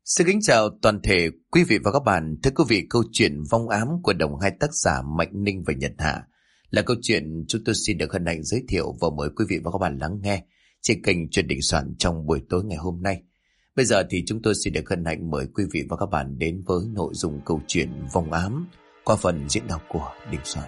Xin kính chào toàn thể quý vị và các bạn. Thưa quý vị, câu chuyện Vong Ám của đồng hai tác giả Mạnh Ninh và Nhật Hạ là câu chuyện chúng tôi xin được hân hạnh giới thiệu và mời quý vị và các bạn lắng nghe trên kênh Chuyện Định Soạn trong buổi tối ngày hôm nay. Bây giờ thì chúng tôi xin được hân hạnh mời quý vị và các bạn đến với nội dung câu chuyện Vong Ám qua phần diễn đọc của Định Soạn.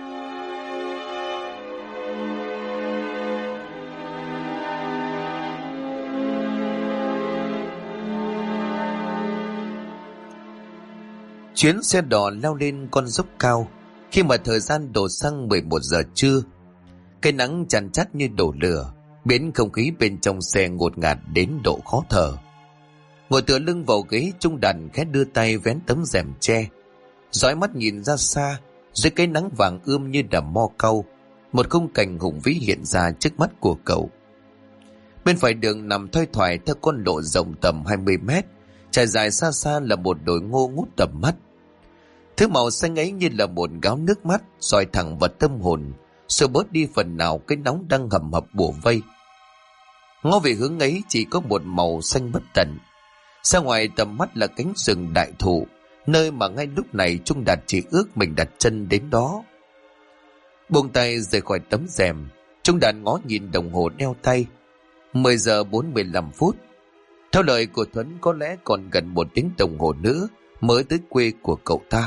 Chuyến xe đò leo lên con dốc cao. Khi mà thời gian đổ sang 11 giờ trưa, cái nắng chằn chát như đổ lửa, biến không khí bên trong xe ngột ngạt đến độ khó thở. Ngồi tựa lưng vào ghế, Trung Đàn khẽ đưa tay vén tấm rèm tre, dõi mắt nhìn ra xa. Dưới cái nắng vàng ươm như đầm mo cau, một khung cảnh hùng vĩ hiện ra trước mắt của cậu. Bên phải đường nằm thoai thoải theo con lộ rộng tầm 20 mét, trải dài xa xa là một đồi ngô ngút tầm mắt. Thứ màu xanh ấy như là một gáo nước mắt soi thẳng vào tâm hồn, xua bớt đi phần nào cái nóng đang hầm hập bủa vây. Ngó về hướng ấy chỉ có một màu xanh bất tận. Ra ngoài tầm mắt là cánh rừng đại thụ, nơi mà ngay lúc này Trung Đạt chỉ ước mình đặt chân đến đó. Buông tay rời khỏi tấm rèm, Trung Đạt ngó nhìn đồng hồ đeo tay. 10 giờ 45 phút. Theo lời của Thuấn, có lẽ còn gần 1 tiếng đồng hồ nữa mới tới quê của cậu ta.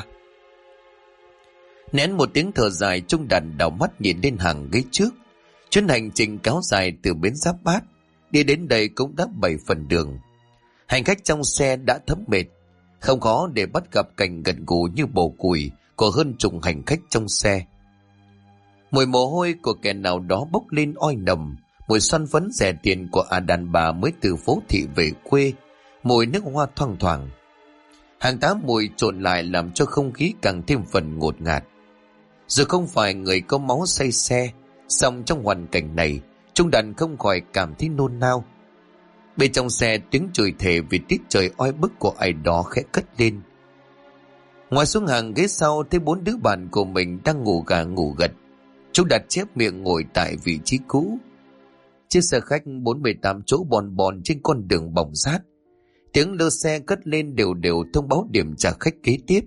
Nén một tiếng thở dài, Trung Đạt đảo mắt nhìn lên hàng ghế trước. Chuyến hành trình kéo dài từ bến Giáp Bát đi đến đây cũng đã 7 phần đường. Hành khách trong xe đã thấm mệt, không khó để bắt gặp cảnh gần gũi như bồ củi của hơn chục hành khách trong xe. Mùi mồ hôi của kẻ nào đó bốc lên oi nồng, mùi xoăn phấn rẻ tiền của đàn bà mới từ phố thị về quê, mùi nước hoa thoang thoảng. Hàng tá mùi trộn lại làm cho không khí càng thêm phần ngột ngạt. Dù không phải người có máu say xe, song trong hoàn cảnh này, Trung Đàn không khỏi cảm thấy nôn nao. Bên trong xe, tiếng chửi thề vì tiết trời oi bức của ai đó khẽ cất lên. Ngoài xuống hàng ghế sau, thấy 4 đứa bạn của mình đang ngủ gà ngủ gật. Trung Đạt chép miệng ngồi tại vị trí cũ. Chiếc xe khách 48 chỗ bon bon trên con đường bỏng rát. Tiếng lơ xe cất lên đều đều thông báo điểm trả khách kế tiếp.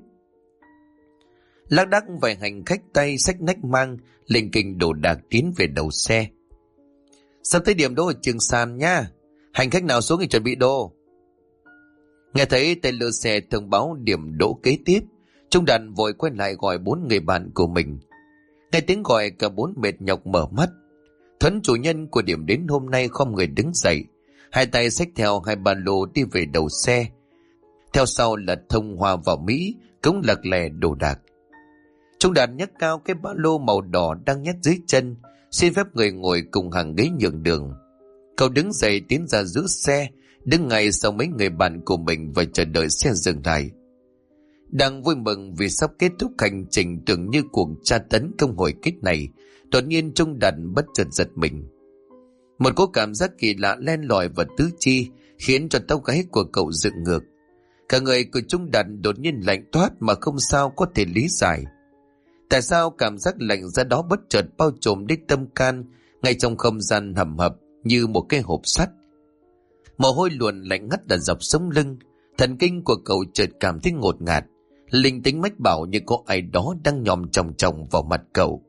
Lác đác vài hành khách tay xách nách mang lình kình đồ đạc tiến về đầu xe. Sắp tới điểm đỗ ở Trường Sàn nha, hành khách nào xuống thì chuẩn bị đồ. Nghe thấy tay lơ xe thông báo điểm đỗ kế tiếp, Trung Đàn vội quay lại gọi 4 người bạn của mình. Nghe tiếng gọi, cả 4 mệt nhọc mở mắt. Thuấn, chủ nhân của điểm đến hôm nay, khom người đứng dậy, hai tay xách theo 2 ba lô đi về đầu xe. Theo sau là Thông, Hoa và Mỹ cũng lật lè đồ đạc. Trung Đạt nhấc cao cái ba lô màu đỏ đang nhét dưới chân, xin phép người ngồi cùng hàng ghế nhường đường. Cậu đứng dậy tiến ra giữa xe, đứng ngay sau mấy người bạn của mình và chờ đợi xe dừng lại. Đang vui mừng vì sắp kết thúc hành trình tưởng như cuộc tra tấn không hồi kết này, đột nhiên Trung Đạt bất chợt giật mình. Một cỗ cảm giác kỳ lạ len lỏi vào tứ chi, khiến cho tóc gáy của cậu dựng ngược. Cả người của Trung Đạt đột nhiên lạnh toát mà không sao có thể lý giải. Tại sao cảm giác lạnh ra đó bất chợt bao trùm đến tâm can, ngay trong không gian hầm hập như một cái hộp sắt. Mồ hôi luồn lạnh ngắt ở dọc sống lưng, thần kinh của cậu chợt cảm thấy ngột ngạt, linh tính mách bảo như có ai đó đang nhòm chòng chòng vào mặt cậu.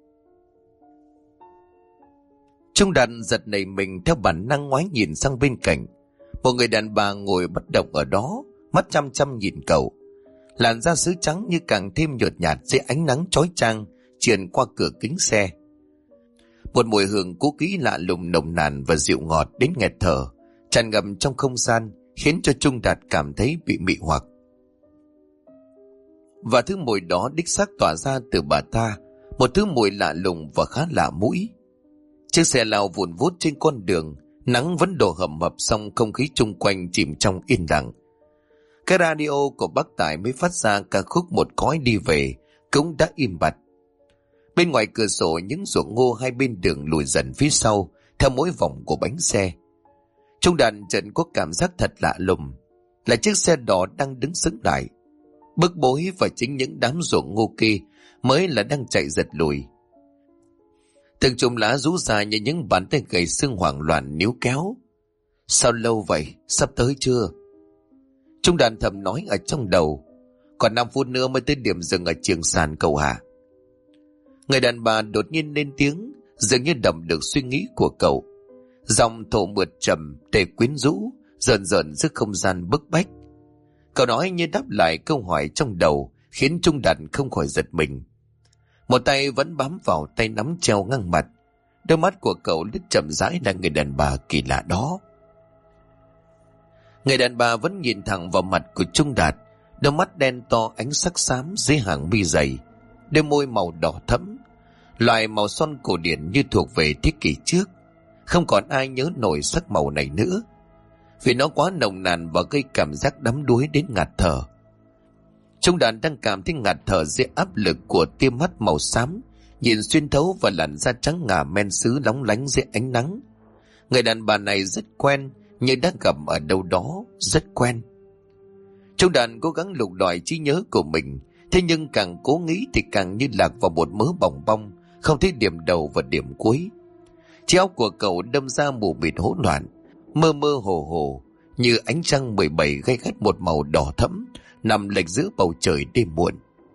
Trung Đạt giật nảy mình, theo bản năng ngoái nhìn sang bên cạnh. Một người đàn bà ngồi bất động ở đó, mắt chăm chăm nhìn cậu. Làn da sứ trắng như càng thêm nhợt nhạt dưới ánh nắng chói chang truyền qua cửa kính xe. Một mùi hương cũ kỹ lạ lùng nồng nàn và dịu ngọt đến nghẹt thở tràn ngập trong không gian, khiến cho Trung Đạt cảm thấy bị mị hoặc. Và thứ mùi đó đích xác tỏa ra từ bà ta, một thứ mùi lạ lùng và khá lạ mũi. Chiếc xe lao vùn vút trên con đường, nắng vẫn đổ hầm hập, song không khí chung quanh chìm trong yên lặng. Cái radio của bác Tài mới phát ra ca khúc Một Cõi Đi Về cũng đã im bặt. Bên ngoài cửa sổ, những ruộng ngô hai bên đường lùi dần phía sau theo mỗi vòng của bánh xe. Trung Đạt chợt có cảm giác thật lạ lùng, là chiếc xe đỏ đang đứng sững lại. Bức bối và chính những đám ruộng ngô kia mới là đang chạy giật lùi. Từng chùm lá rũ ra như những bàn tay gầy xương hoảng loạn níu kéo. Sao lâu vậy? Sắp tới chưa? Trung Đàn thầm nói ở trong đầu. Còn 5 phút nữa mới tới điểm dừng ở Trường Sàn cậu hả? Người đàn bà đột nhiên lên tiếng, dường như đọc được suy nghĩ của cậu. Giọng thổ mượt trầm đầy quyến rũ, dần dần giữa không gian bức bách. Cậu nói như đáp lại câu hỏi trong đầu, khiến Trung Đàn không khỏi giật mình. Một tay vẫn bám vào tay nắm treo ngang mặt. Đôi mắt của cậu lướt chậm rãi là người đàn bà kỳ lạ đó. Người đàn bà vẫn nhìn thẳng vào mặt của Trung Đạt, đôi mắt đen to ánh sắc xám dưới hàng mi dày, đôi môi màu đỏ thẫm, loại màu son cổ điển như thuộc về thế kỷ trước. Không còn ai nhớ nổi sắc màu này nữa, vì nó quá nồng nàn và gây cảm giác đắm đuối đến ngạt thở. Trung Đạt đang cảm thấy ngạt thở dưới áp lực của tia mắt màu xám nhìn xuyên thấu vào làn da trắng ngà men sứ lóng lánh dưới ánh nắng. Người đàn bà này rất quen, như đã gặp ở đâu đó, rất quen. Trung Đạt cố gắng lục lọi trí nhớ của mình, thế nhưng càng cố nghĩ thì càng như lạc vào một mớ bòng bong, không thấy điểm đầu và điểm cuối. Trí óc của cậu đâm ra mù mịt hỗn loạn, mơ mơ hồ hồ, như ánh trăng 17 gay gắt một màu đỏ thẫm nằm lệch giữa bầu trời đêm muộn.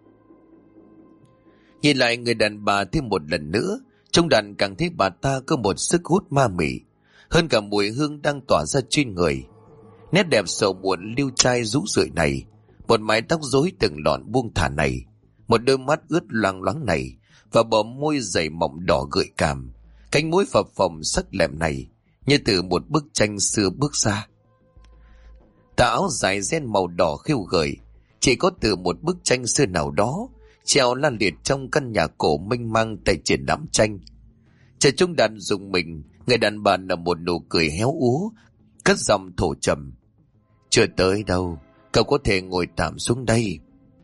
Nhìn lại người đàn bà thêm một lần nữa, Trung Đạt càng thấy bà ta có một sức hút ma mị, hơn cả mùi hương đang tỏa ra trên người. Nét đẹp sầu muộn liêu trai rũ rượi này, một mái tóc rối từng lọn buông thả này, một đôi mắt ướt loang loáng này, và bờ môi dày mọng đỏ gợi cảm, cánh mũi phập phồng sắc lẹm này, như từ một bức tranh xưa bước ra. Tà áo dài ren màu đỏ khiêu gợi, chỉ có từ một bức tranh xưa nào đó treo lan liệt trong căn nhà cổ mênh mang tại triển lãm tranh. Trời Trung Đạt dùng mình, người đàn bà nở một nụ cười héo úa, cất giọng thổ trầm. Chưa tới đâu, cậu có thể ngồi tạm xuống đây.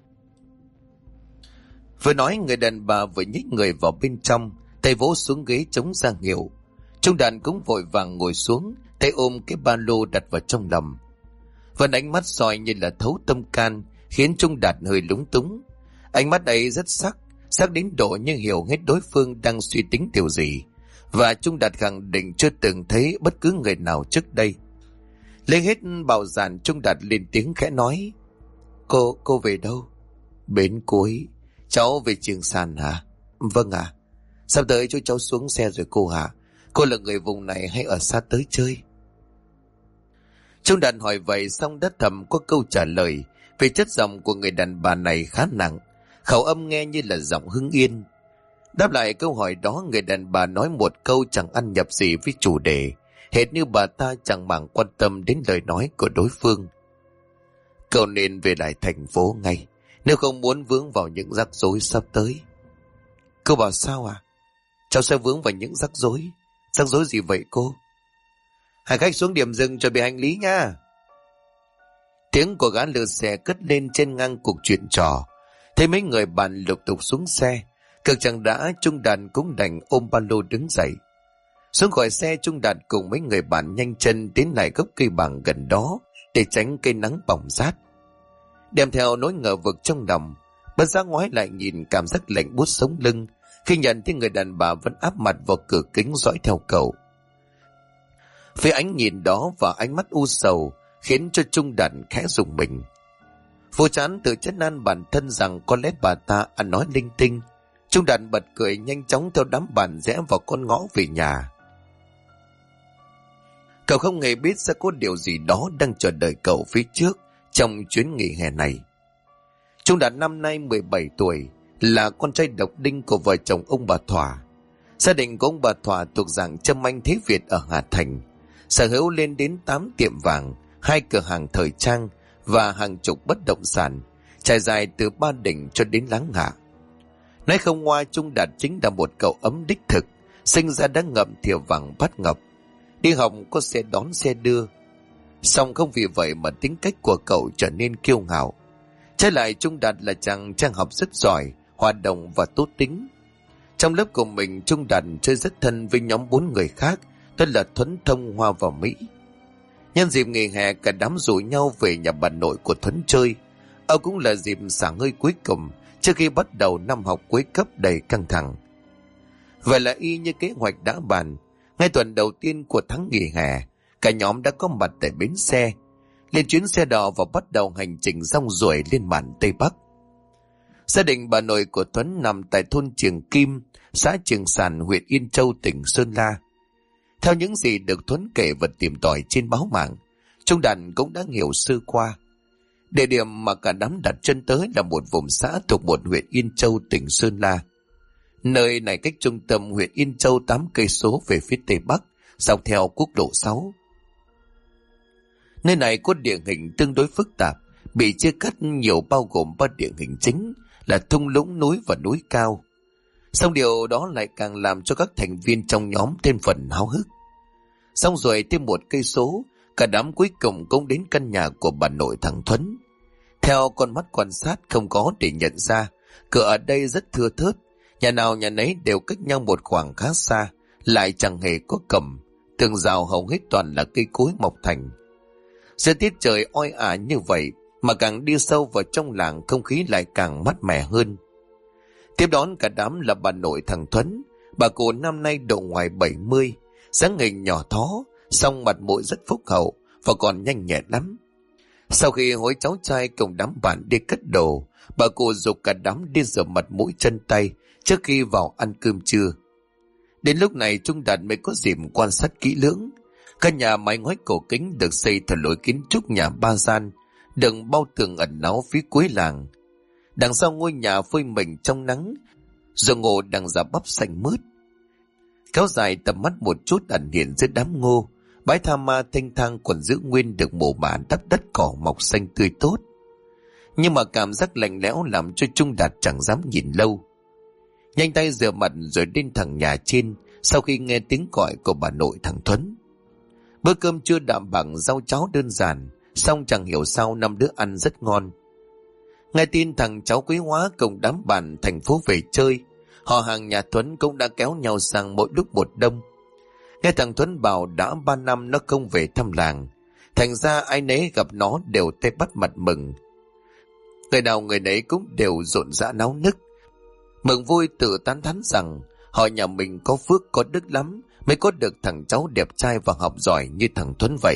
Vừa nói, người đàn bà vừa nhích người vào bên trong, tay vỗ xuống ghế chống ra hiệu. Trung Đạt cũng vội vàng ngồi xuống, tay ôm cái ba lô đặt vào trong lòng. Vẫn ánh mắt soi như là thấu tâm can, khiến Trung Đạt hơi lúng túng. Ánh mắt ấy rất sắc đến độ như hiểu hết đối phương đang suy tính điều gì, và Trung Đạt khẳng định chưa từng thấy bất cứ người nào trước đây. Lấy hết bạo dạn, Trung Đạt lên tiếng khẽ nói. Cô về đâu? Bến cuối. Cháu về Trường Sàn hả? Vâng ạ. Sắp tới cho cháu xuống xe rồi cô hả? Cô là người vùng này hay ở xa tới chơi? Trung Đạt hỏi vậy xong đã thầm có câu trả lời, vì chất giọng của người đàn bà này khá nặng, khẩu âm nghe như là giọng Hưng Yên. Đáp lại câu hỏi đó, người đàn bà nói một câu chẳng ăn nhập gì với chủ đề, hệt như bà ta chẳng màng quan tâm đến lời nói của đối phương. Cậu nên về lại thành phố ngay, nếu không muốn vướng vào những rắc rối sắp tới. Cô bảo sao à? Cháu sẽ vướng vào những rắc rối. Rắc rối gì vậy cô? Hành khách xuống điểm dừng chuẩn bị hành lý nha. Tiếng của gã lừa xe cất lên trên ngang cuộc chuyện trò. Thấy mấy người bạn lục tục xuống xe, cực chẳng đã, Trung Đạt cũng đành ôm ba lô đứng dậy. Xuống khỏi xe, Trung Đạt cùng mấy người bạn nhanh chân tiến lại gốc cây bàng gần đó để tránh cây nắng bỏng rát. Đem theo nỗi ngờ vực trong lòng, bất giác ngoái lại nhìn, cảm giác lạnh buốt sống lưng khi nhận thấy người đàn bà vẫn áp mặt vào cửa kính dõi theo cậu. Phía ánh nhìn đó và ánh mắt u sầu khiến cho Trung Đạt khẽ rùng mình. Vô chán tự trấn an bản thân rằng có lẽ bà ta ăn nói linh tinh. Trung Đạt bật cười nhanh chóng theo đám bạn rẽ vào con ngõ về nhà. Cậu không hề biết sẽ có điều gì đó đang chờ đợi cậu phía trước trong chuyến nghỉ hè này. Trung Đạt năm nay 17 tuổi, là con trai độc đinh của vợ chồng ông bà Thỏa. Gia đình của ông bà Thỏa thuộc dạng châm anh thế Việt ở Hà Thành, sở hữu lên đến 8 tiệm vàng, 2 cửa hàng thời trang và hàng chục bất động sản, trải dài từ Ba Đình cho đến Láng Hạ. Nói không ngoa, Trung Đạt chính là một cậu ấm đích thực, sinh ra đã ngậm thìa vàng bát ngọc, đi học có xe đón xe đưa. Song không vì vậy mà tính cách của cậu trở nên kiêu ngạo. Trái lại, Trung Đạt là chàng trai học rất giỏi, hoạt động và tốt tính. Trong lớp của mình, Trung Đạt chơi rất thân với nhóm 4 người khác, đó là Thuấn, Thông, Hoa và Mỹ. Nhân dịp nghỉ hè, cả đám rủ nhau về nhà bà nội của Thuấn chơi. Cũng là dịp xả hơi cuối cùng trước khi bắt đầu năm học cuối cấp đầy căng thẳng. Vậy là y như kế hoạch đã bàn, ngay tuần đầu tiên của tháng nghỉ hè, cả nhóm đã có mặt tại bến xe. lên chuyến xe đò và bắt đầu hành trình rong ruổi lên mạn Tây Bắc. Gia đình bà nội của Tuấn nằm tại thôn Trường Kim, xã Trường Sàn, huyện Yên Châu, tỉnh Sơn La. Theo những gì được Tuấn kể và tìm tòi trên báo mạng, trung đoàn cũng đã hiểu sơ qua. Địa điểm mà cả đám đặt chân tới là một vùng xã thuộc một huyện Yên Châu, tỉnh Sơn La. Nơi này cách trung tâm huyện Yên Châu 8 cây số về phía tây bắc, dọc theo quốc lộ 6. Nơi này có địa hình tương đối phức tạp, bị chia cắt nhiều bao gồm 3 địa hình chính là thung lũng, núi và núi cao. Song điều đó lại càng làm cho các thành viên trong nhóm thêm phần háo hức. Xong rồi thêm 1 cây số, cả đám cuối cùng cũng đến căn nhà của bà nội thằng Thuấn. Theo con mắt quan sát không có để nhận ra, cửa ở đây rất thưa thớt, nhà nào nhà nấy đều cách nhau một khoảng khá xa, lại chẳng hề có cẩm, tường rào hầu hết toàn là cây cối mọc thành. Giữa tiết trời oi ả như vậy mà càng đi sâu vào trong làng, không khí lại càng mát mẻ hơn. Tiếp đón cả đám là bà nội thằng Thuấn. Bà cụ năm nay độ ngoài 70, dáng hình nhỏ thó, song mặt mũi rất phúc hậu và còn nhanh nhẹn lắm. Sau khi hối cháu trai cùng đám bạn đi cất đồ, bà cụ giục cả đám đi rửa mặt mũi chân tay trước khi vào ăn cơm trưa. Đến lúc này Trung Đạt mới có dịp quan sát kỹ lưỡng. Căn nhà mái ngói cổ kính được xây theo lối kiến trúc nhà 3 gian, đừng bao tường ẩn náu phía cuối làng. Đằng sau ngôi nhà phơi mình trong nắng, ruộng ngô đang ra bắp xanh mướt. Kéo dài tầm mắt một chút ẩn hiện dưới đám ngô, bãi tha ma thanh thang còn giữ nguyên được mồ mả đắp đất cỏ mọc xanh tươi tốt. Nhưng mà cảm giác lạnh lẽo làm cho Trung Đạt chẳng dám nhìn lâu. Nhanh tay rửa mặt rồi đến thẳng nhà trên sau khi nghe tiếng gọi của bà nội thằng Thuấn. Bữa cơm trưa đạm bằng rau cháo đơn giản, song chẳng hiểu sao 5 đứa ăn rất ngon. Nghe tin thằng cháu Quý Hóa cùng đám bạn thành phố về chơi, họ hàng nhà Thuấn cũng đã kéo nhau sang mỗi lúc một đông. Nghe thằng Thuấn bảo đã 3 năm nó không về thăm làng, thành ra ai nấy gặp nó đều tay bắt mặt mừng. Người nào người nấy cũng đều rộn rã náo nức, mừng vui tự tán thán rằng họ nhà mình có phước có đức lắm mới có được thằng cháu đẹp trai và học giỏi như thằng Thuấn vậy.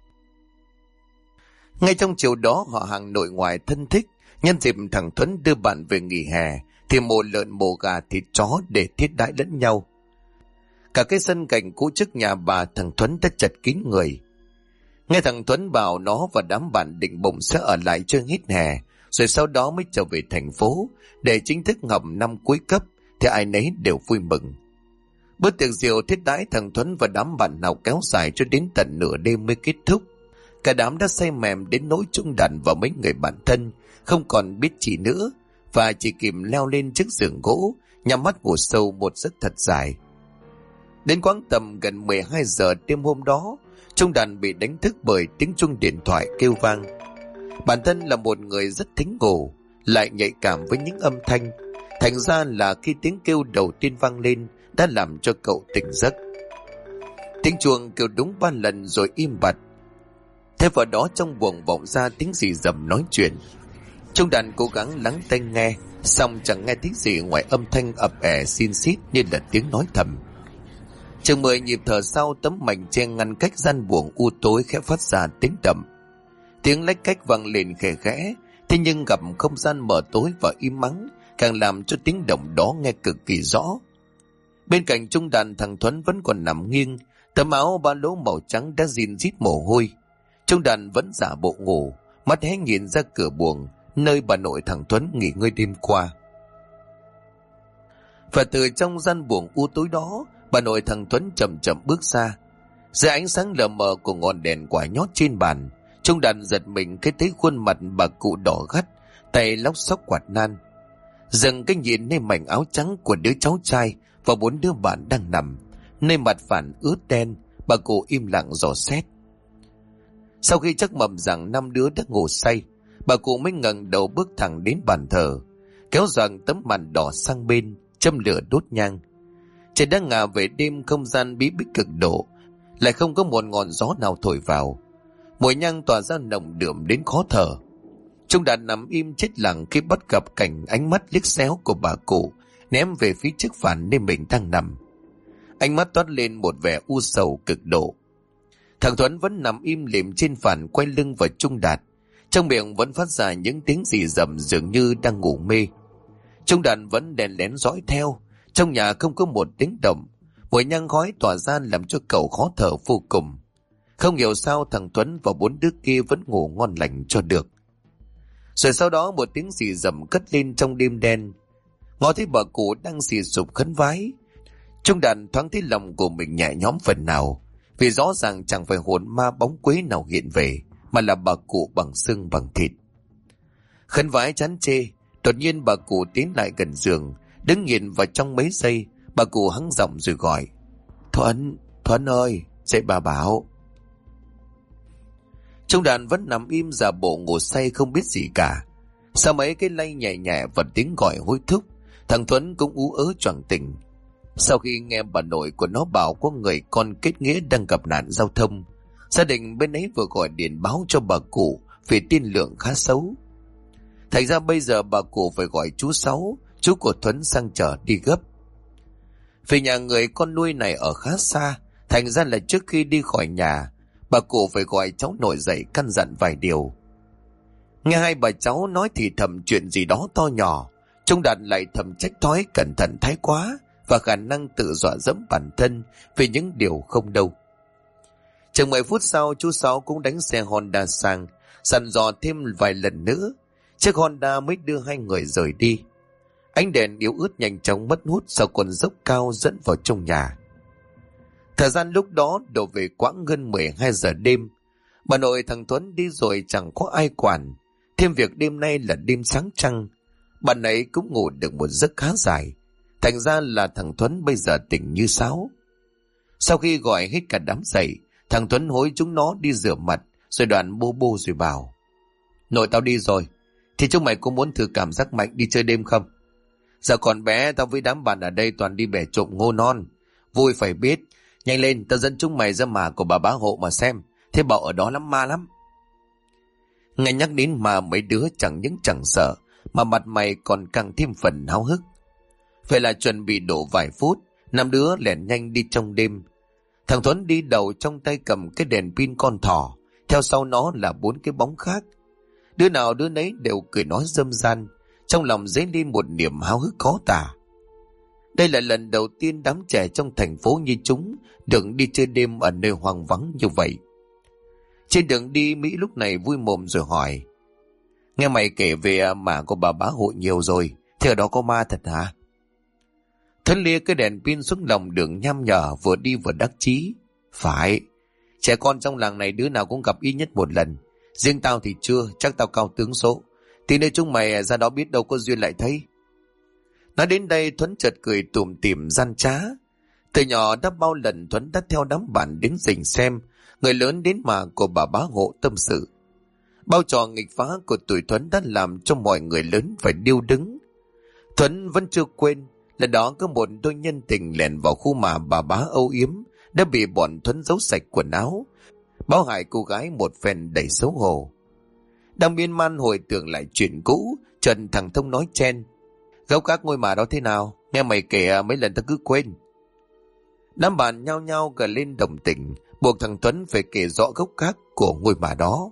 Ngay trong chiều đó, họ hàng nội ngoại thân thích nhân dịp thằng Thuấn đưa bạn về nghỉ hè thì mổ lợn mổ gà thịt chó để thiết đãi lẫn nhau. Cả cái sân cạnh cũ trước nhà bà thằng Thuấn đã chật kín người. Nghe thằng Thuấn bảo nó và đám bạn định bụng sẽ ở lại chơi hết hè, rồi sau đó mới trở về thành phố để chính thức học năm cuối cấp, thì ai nấy đều vui mừng. Bữa tiệc rượu thiết đãi thằng Thuấn và đám bạn nào kéo dài cho đến tận nửa đêm mới kết thúc. Cả đám đã say mềm đến nỗi Trung Đạt và mấy người bạn thân không còn biết chỉ nữa, và chỉ kịp leo lên chiếc giường gỗ nhắm mắt ngủ sâu một giấc thật dài. Đến khoảng tầm gần 12 giờ đêm hôm đó, Trung Đạt bị đánh thức bởi tiếng chuông điện thoại kêu vang. Bản thân là một người rất thính ngủ, lại nhạy cảm với những âm thanh, thành ra là khi tiếng kêu đầu tiên vang lên đã làm cho cậu tỉnh giấc. Tiếng chuông kêu đúng 3 lần rồi im bặt. Thế vào đó trong buồng vọng ra tiếng gì rầm nói chuyện. Trung Đạt cố gắng lắng tai nghe, xong chẳng nghe tiếng gì ngoài âm thanh ập ẻ xin xít như là tiếng nói thầm. Chừng 10 nhịp thở sau, tấm mảnh che ngăn cách gian buồng u tối khẽ phát ra tiếng đậm. Tiếng lách cách vang lên khẽ khẽ, thế nhưng gặp không gian mờ tối và im mắng càng làm cho tiếng động đó nghe cực kỳ rõ. Bên cạnh Trung Đạt, thằng Thuấn vẫn còn nằm nghiêng, tấm áo ba lỗ màu trắng đã rìn rít mồ hôi. Trung Đạt vẫn giả bộ ngủ, mắt hé nhìn ra cửa buồng nơi bà nội thằng Thuấn nghỉ ngơi đêm qua. Và từ trong gian buồng u tối đó, bà nội thằng Thuấn chậm chậm bước ra. Dưới ánh sáng lờ mờ của ngọn đèn quả nhót trên bàn, Trung Đạt giật mình khi thấy khuôn mặt bà cụ đỏ gắt, tay lóc xóc quạt nan. Dừng cái nhìn nơi mảnh áo trắng của đứa cháu trai và 4 đứa bạn đang nằm, nơi mặt phản ướt đen, bà cụ im lặng dò xét. Sau khi chắc mầm rằng 5 đứa đã ngủ say, bà cụ mới ngẩng đầu bước thẳng đến bàn thờ, kéo giằng tấm màn đỏ sang bên, châm lửa đốt nhang. Trời đã ngả về đêm, không gian bí bích cực độ, lại không có một ngọn gió nào thổi vào. Mùi nhang tỏa ra nồng đượm đến khó thở. Trung Đạt nằm im chết lặng khi bắt gặp cảnh ánh mắt liếc xéo của bà cụ ném về phía chiếc phản nơi mình đang nằm. Ánh mắt toát lên một vẻ u sầu cực độ. Thằng Thuấn vẫn nằm im lìm trên phản quay lưng vào Trung Đạt. Trong miệng vẫn phát ra những tiếng rì rầm dường như đang ngủ mê. Trung Đạt vẫn đèn lén dõi theo. Trong nhà không có một tiếng động. Mùi nhang khói tỏa ra làm cho cậu khó thở vô cùng. Không hiểu sao thằng Tuấn và 4 đứa kia vẫn ngủ ngon lành cho được. Rồi sau đó một tiếng rì rầm cất lên trong đêm đen. Ngó thấy bà cụ đang xì sụp khấn vái. Trung Đạt thoáng thấy lòng của mình nhẹ nhõm phần nào. Vì rõ ràng chẳng phải hồn ma bóng quế nào hiện về, mà là bà cụ bằng xương bằng thịt. Khấn vái chán chê, đột nhiên bà cụ tiến lại gần giường, đứng nhìn vào trong mấy giây. Bà cụ hắng giọng rồi gọi: Thuấn ơi, dậy bà bảo. Trung Đạt vẫn nằm im giả bộ ngủ say không biết gì cả. Sau mấy cái lay nhẹ nhẹ và tiếng gọi hối thúc, thằng Thuấn cũng ú ớ choàng tỉnh. Sau khi nghe bà nội của nó bảo có người con kết nghĩa đang gặp nạn giao thông, gia đình bên ấy vừa gọi điện báo cho bà cụ vì tiên lượng khá xấu. Thành ra bây giờ bà cụ phải gọi chú Sáu, chú của Thuấn sang chở đi gấp. Vì nhà người con nuôi này ở khá xa, thành ra là trước khi đi khỏi nhà, bà cụ phải gọi cháu nội dậy căn dặn vài điều. Nghe hai bà cháu nói thì thầm chuyện gì đó to nhỏ, Trung Đạt lại thầm trách thói cẩn thận thái quá và khả năng tự dọa dẫm bản thân vì những điều không đâu. Chừng 10 phút sau, chú Sáu cũng đánh xe Honda sang, dặn dò thêm vài lần nữa. Chiếc Honda mới đưa hai người rời đi. Ánh đèn yếu ớt nhanh chóng mất hút sau con dốc cao dẫn vào trong nhà. Thời gian lúc đó đổ về quãng gần 12 giờ đêm. Bà nội thằng Tuấn đi rồi chẳng có ai quản. Thêm việc đêm nay là đêm sáng trăng, bà ấy cũng ngủ được một giấc khá dài. Thành ra là thằng Tuấn bây giờ tỉnh như sáo. Sau khi gọi hết cả đám dậy, thằng Tuấn hối chúng nó đi rửa mặt, rồi đoạn bô bô rồi bảo: Nội tao đi rồi, thì chúng mày có muốn thử cảm giác mạnh đi chơi đêm không? Giờ còn bé tao với đám bạn ở đây toàn đi bẻ trộm ngô non. Vui phải biết. Nhanh lên, tao dẫn chúng mày ra mả của bà bá hộ mà xem. Thế bảo ở đó lắm ma lắm. Nghe nhắc đến mà mấy đứa chẳng những chẳng sợ, mà mặt mày còn càng thêm phần háo hức. Vậy là chuẩn bị độ vài phút, 5 đứa lẻn nhanh đi trong đêm. Thằng Tuấn đi đầu trong tay cầm cái đèn pin con thỏ, theo sau nó là 4 cái bóng khác. Đứa nào đứa nấy đều cười nói râm ran, trong lòng dấy lên một niềm háo hức khó tả. Đây là lần đầu tiên đám trẻ trong thành phố như chúng được đi chơi đêm ở nơi hoang vắng như vậy. Trên đường đi, Mỹ lúc này vui mồm rồi hỏi: Nghe mày kể về mả của bà bá hộ nhiều rồi, thế ở đó có ma thật hả? Thuấn lia cái đèn pin xuống lòng đường nham nhở, vừa đi vừa đắc chí: Phải, trẻ con trong làng này đứa nào cũng gặp ít nhất một lần. Riêng tao thì chưa, chắc tao cao tướng số. Thì nơi chúng mày ra đó biết đâu có duyên lại thấy. Nói đến đây Thuấn chợt cười tủm tỉm gian trá. Từ nhỏ đã bao lần Thuấn đã theo đám bạn đến rình xem người lớn đến mà của bà bá hộ tâm sự. Bao trò nghịch phá của tuổi Thuấn đã làm cho mọi người lớn phải điêu đứng. Thuấn vẫn chưa quên, lần đó có một đôi nhân tình lẻn vào khu mà bà bá âu yếm, đã bị bọn Thuấn giấu sạch quần áo, báo hại cô gái một phen đầy xấu hổ. Đang miên man hồi tưởng lại chuyện cũ, Trần thằng Thông nói chen: Gốc các ngôi mà đó thế nào? Nghe mày kể mấy lần ta cứ quên. Đám bạn nhao nhao gật lên đồng tình, buộc thằng Tuấn phải kể rõ gốc gác của ngôi mà đó.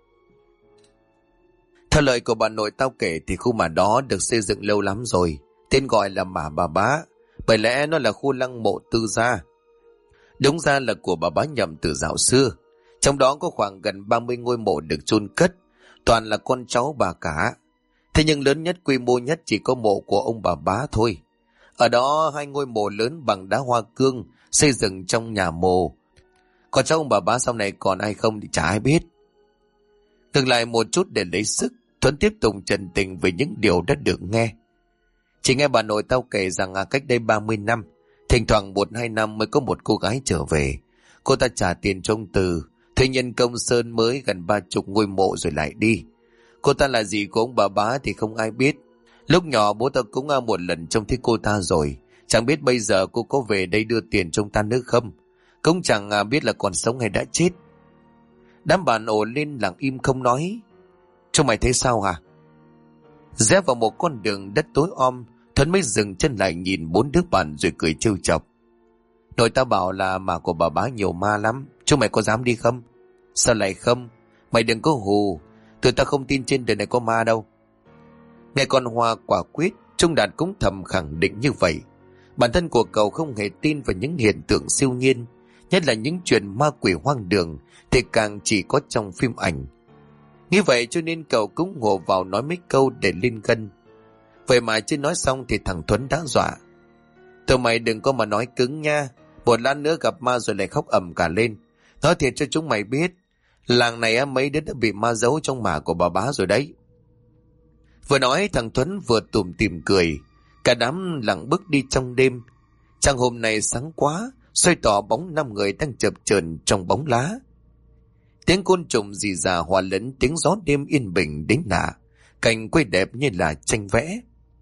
Theo lời của bà nội tao kể thì khu mà đó được xây dựng lâu lắm rồi, tên gọi là mả bà bá, bởi lẽ nó là khu lăng mộ tư gia. Đúng ra là của bà bá nhậm từ dạo xưa, trong đó có khoảng gần 30 ngôi mộ được chôn cất, toàn là con cháu bà cả. Thế nhưng lớn nhất, quy mô nhất chỉ có mộ của ông bà bá thôi. Ở đó 2 ngôi mộ lớn bằng đá hoa cương xây dựng trong nhà mồ. Còn cháu ông bà bá sau này còn ai không thì chả ai biết. Ngừng lại một chút để lấy sức, Thuấn tiếp tục trần tình về những điều đã được nghe. Chỉ nghe bà nội tao kể rằng cách đây 30 năm, thỉnh thoảng 1-2 năm mới có một cô gái trở về. Cô ta trả tiền cho ông Từ, thuê nhân công sơn mới gần 30 ngôi mộ rồi lại đi. Cô ta là gì của ông bà bá thì không ai biết. Lúc nhỏ bố ta cũng một lần trông thấy cô ta rồi. Chẳng biết bây giờ cô có về đây đưa tiền cho ông ta nữa không. Cũng chẳng biết là còn sống hay đã chết. Đám bạn ồ lên lặng im không nói. Chúng mày thấy sao hả? Rẽ vào một con đường đất tối om, Thuấn mới dừng chân lại nhìn 4 đứa bạn rồi cười trêu chọc. Nội ta bảo là mà của bà bá nhiều ma lắm, chúng mày có dám đi không? Sao lại không? Mày đừng có hù, tụi ta không tin trên đời này có ma đâu. Nghe con Hoa quả quyết, Trung Đạt cũng thầm khẳng định như vậy. Bản thân của cậu không hề tin vào những hiện tượng siêu nhiên, nhất là những chuyện ma quỷ hoang đường thì càng chỉ có trong phim ảnh. Nghĩ vậy cho nên cậu cũng ngộ vào nói mấy câu để lên gân. Vậy mà chưa nói xong thì thằng Thuấn đã dọa: tụi mày đừng có mà nói cứng nha, một lát nữa gặp ma rồi lại khóc ầm cả lên. Nói thiệt cho chúng mày biết, làng này mấy đứa đã bị ma giấu trong mả của bà bá rồi đấy. Vừa nói thằng Thuấn vừa tủm tỉm cười. Cả đám lặng bước đi trong đêm. Trăng hôm nay sáng quá, soi tỏ bóng 5 người đang chập chờn trong bóng lá. Tiếng côn trùng rì rà hòa lẫn tiếng gió đêm yên bình đến lạ, cảnh quay đẹp như là tranh vẽ.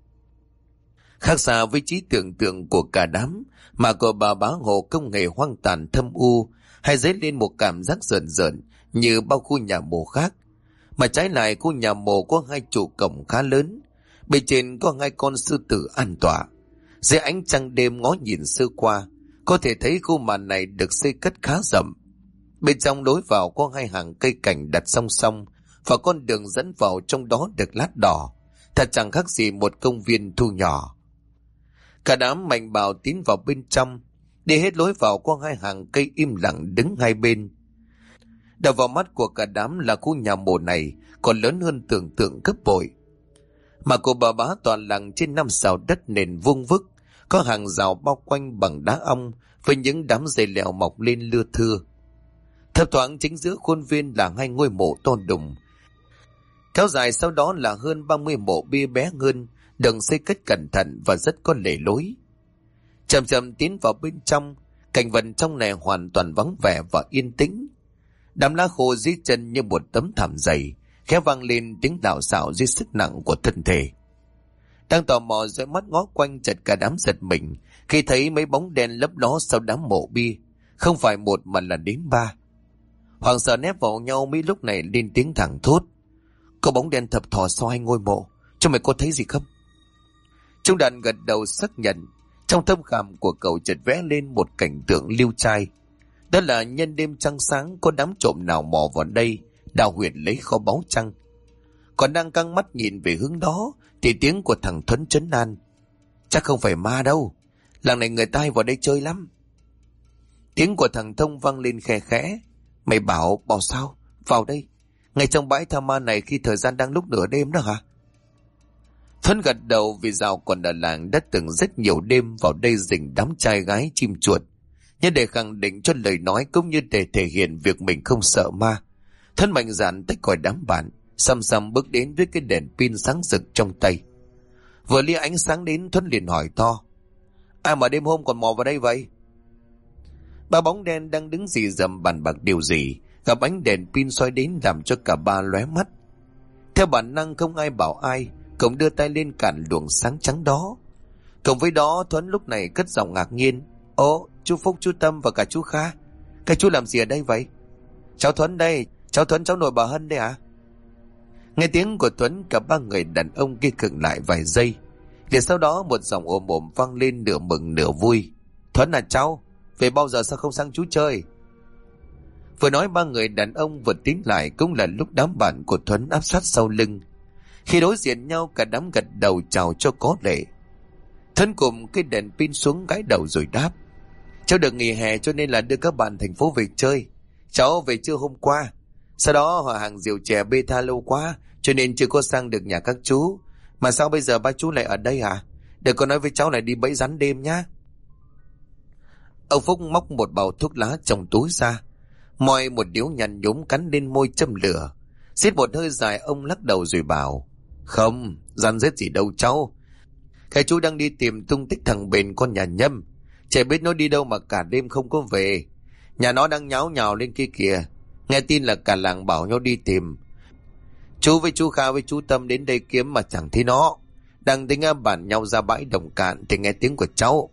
Khác xa với trí tưởng tượng của cả đám, mà của bà bá Hồ công nghệ hoang tàn thâm u hay dấy lên một cảm giác rợn rợn như bao khu nhà mồ khác. Mà trái lại, khu nhà mồ có 2 trụ cổng khá lớn, bên trên có 2 con sư tử an tọa. Dưới ánh trăng đêm ngó nhìn sơ qua, có thể thấy khu màn này được xây cất khá rộng. Bên trong lối vào có 2 hàng cây cảnh đặt song song, và con đường dẫn vào trong đó được lát đỏ, thật chẳng khác gì một công viên thu nhỏ. Cả đám mạnh bạo tiến vào bên trong. Đi hết lối vào có 2 hàng cây im lặng đứng hai bên. Đập vào mắt của cả đám là khu nhà mồ này còn lớn hơn tưởng tượng gấp bội. Mà của bà bá toàn làng trên 5 sào đất nền vuông vức, có hàng rào bao quanh bằng đá ong với những đám dây leo mọc lên lưa thưa. Thấp thoáng chính giữa khuôn viên là 2 ngôi mộ to đùng. Kéo dài sau đó là hơn 30 mộ bia bé hơn, được xây cất cẩn thận và rất có lề lối. Chậm chậm tiến vào bên trong, cảnh vật trong này hoàn toàn vắng vẻ và yên tĩnh. Đám lá khô dưới chân như một tấm thảm dày, khẽ vang lên tiếng lạo xạo dưới sức nặng của thân thể. Đang tò mò dõi mắt ngó quanh, chợt cả đám giật mình khi thấy mấy bóng đen lấp ló sau đám mộ bia, không phải một mà là đến 3. Hoàng sợ nép vào nhau, mấy lúc này lên tiếng thẳng thốt: có bóng đen thập thò sau 2 ngôi mộ, cho mày có thấy gì không? Trung Đạt gật đầu xác nhận. Trong tâm khảm của cậu chợt vẽ lên một cảnh tượng liêu trai. Đó là nhân đêm trăng sáng, có đám trộm nào mò vào đây đào huyệt lấy kho báu chăng. Còn đang căng mắt nhìn về hướng đó thì tiếng của thằng Thuấn trấn an: chắc không phải ma đâu, làng này người ta hay vào đây chơi lắm. Tiếng của thằng Thông vang lên khe khẽ: mày bảo sao vào đây ngay trong bãi tha ma này khi thời gian đang lúc nửa đêm đó hả? Thuấn gật đầu, vì dạo còn ở làng đã từng rất nhiều đêm vào đây rình đám trai gái chim chuột. Nhưng để khẳng định cho lời nói cũng như để thể hiện việc mình không sợ ma, Thuấn mạnh dạn tách khỏi đám bạn, xăm xăm bước đến với cái đèn pin sáng rực trong tay. Vừa lia ánh sáng đến, Thuấn liền hỏi to: ai mà đêm hôm còn mò vào đây vậy? 3 bóng đen đang đứng rì rầm bàn bạc điều gì, gặp ánh đèn pin soi đến làm cho cả 3 lóe mắt. Theo bản năng không ai bảo ai, cậu đưa tay lên cản luồng sáng trắng đó. Cộng với đó, Thuấn lúc này cất giọng ngạc nhiên: ồ, chú Phúc, chú Tâm và cả chú Kha, các chú làm gì ở đây vậy? Cháu Thuấn đây, cháu Thuấn, cháu nội bà Hân đây à? Nghe tiếng của Thuấn, cả 3 người đàn ông kia khựng lại vài giây. Liền sau đó một giọng ồm ồm vang lên, nửa mừng nửa vui: Thuấn à cháu, về bao giờ sao không sang chú chơi? Vừa nói 3 người đàn ông vừa tiến lại cũng là lúc đám bạn của Thuấn áp sát sau lưng. Khi đối diện nhau, cả đám gật đầu chào cho có lệ. Thuấn cùng cái đèn pin xuống gãi đầu rồi đáp: cháu được nghỉ hè cho nên là đưa các bạn thành phố về chơi. Cháu về trưa hôm qua, sau đó họ hàng rượu chè bê tha lâu quá cho nên chưa có sang được nhà các chú. Mà sao bây giờ ba chú lại ở đây hả? Để con nói với cháu này đi bẫy rắn đêm nhá. Ông Phúc móc một bào thuốc lá trong túi ra, moi một điếu nhăn nhúm cắn lên môi châm lửa. Xít một hơi dài, ông lắc đầu rồi bảo: không, rắn rết gì đâu cháu. Cái chú đang đi tìm tung tích thằng Bền con nhà Nhâm. Chả biết nó đi đâu mà cả đêm không có về. Nhà nó đang nháo nhào lên kia kìa. Nghe tin là cả làng bảo nhau đi tìm. Chú với chú Kha với chú Tâm đến đây kiếm mà chẳng thấy nó. Đang tính bản nhau ra bãi Đồng Cạn thì nghe tiếng của cháu.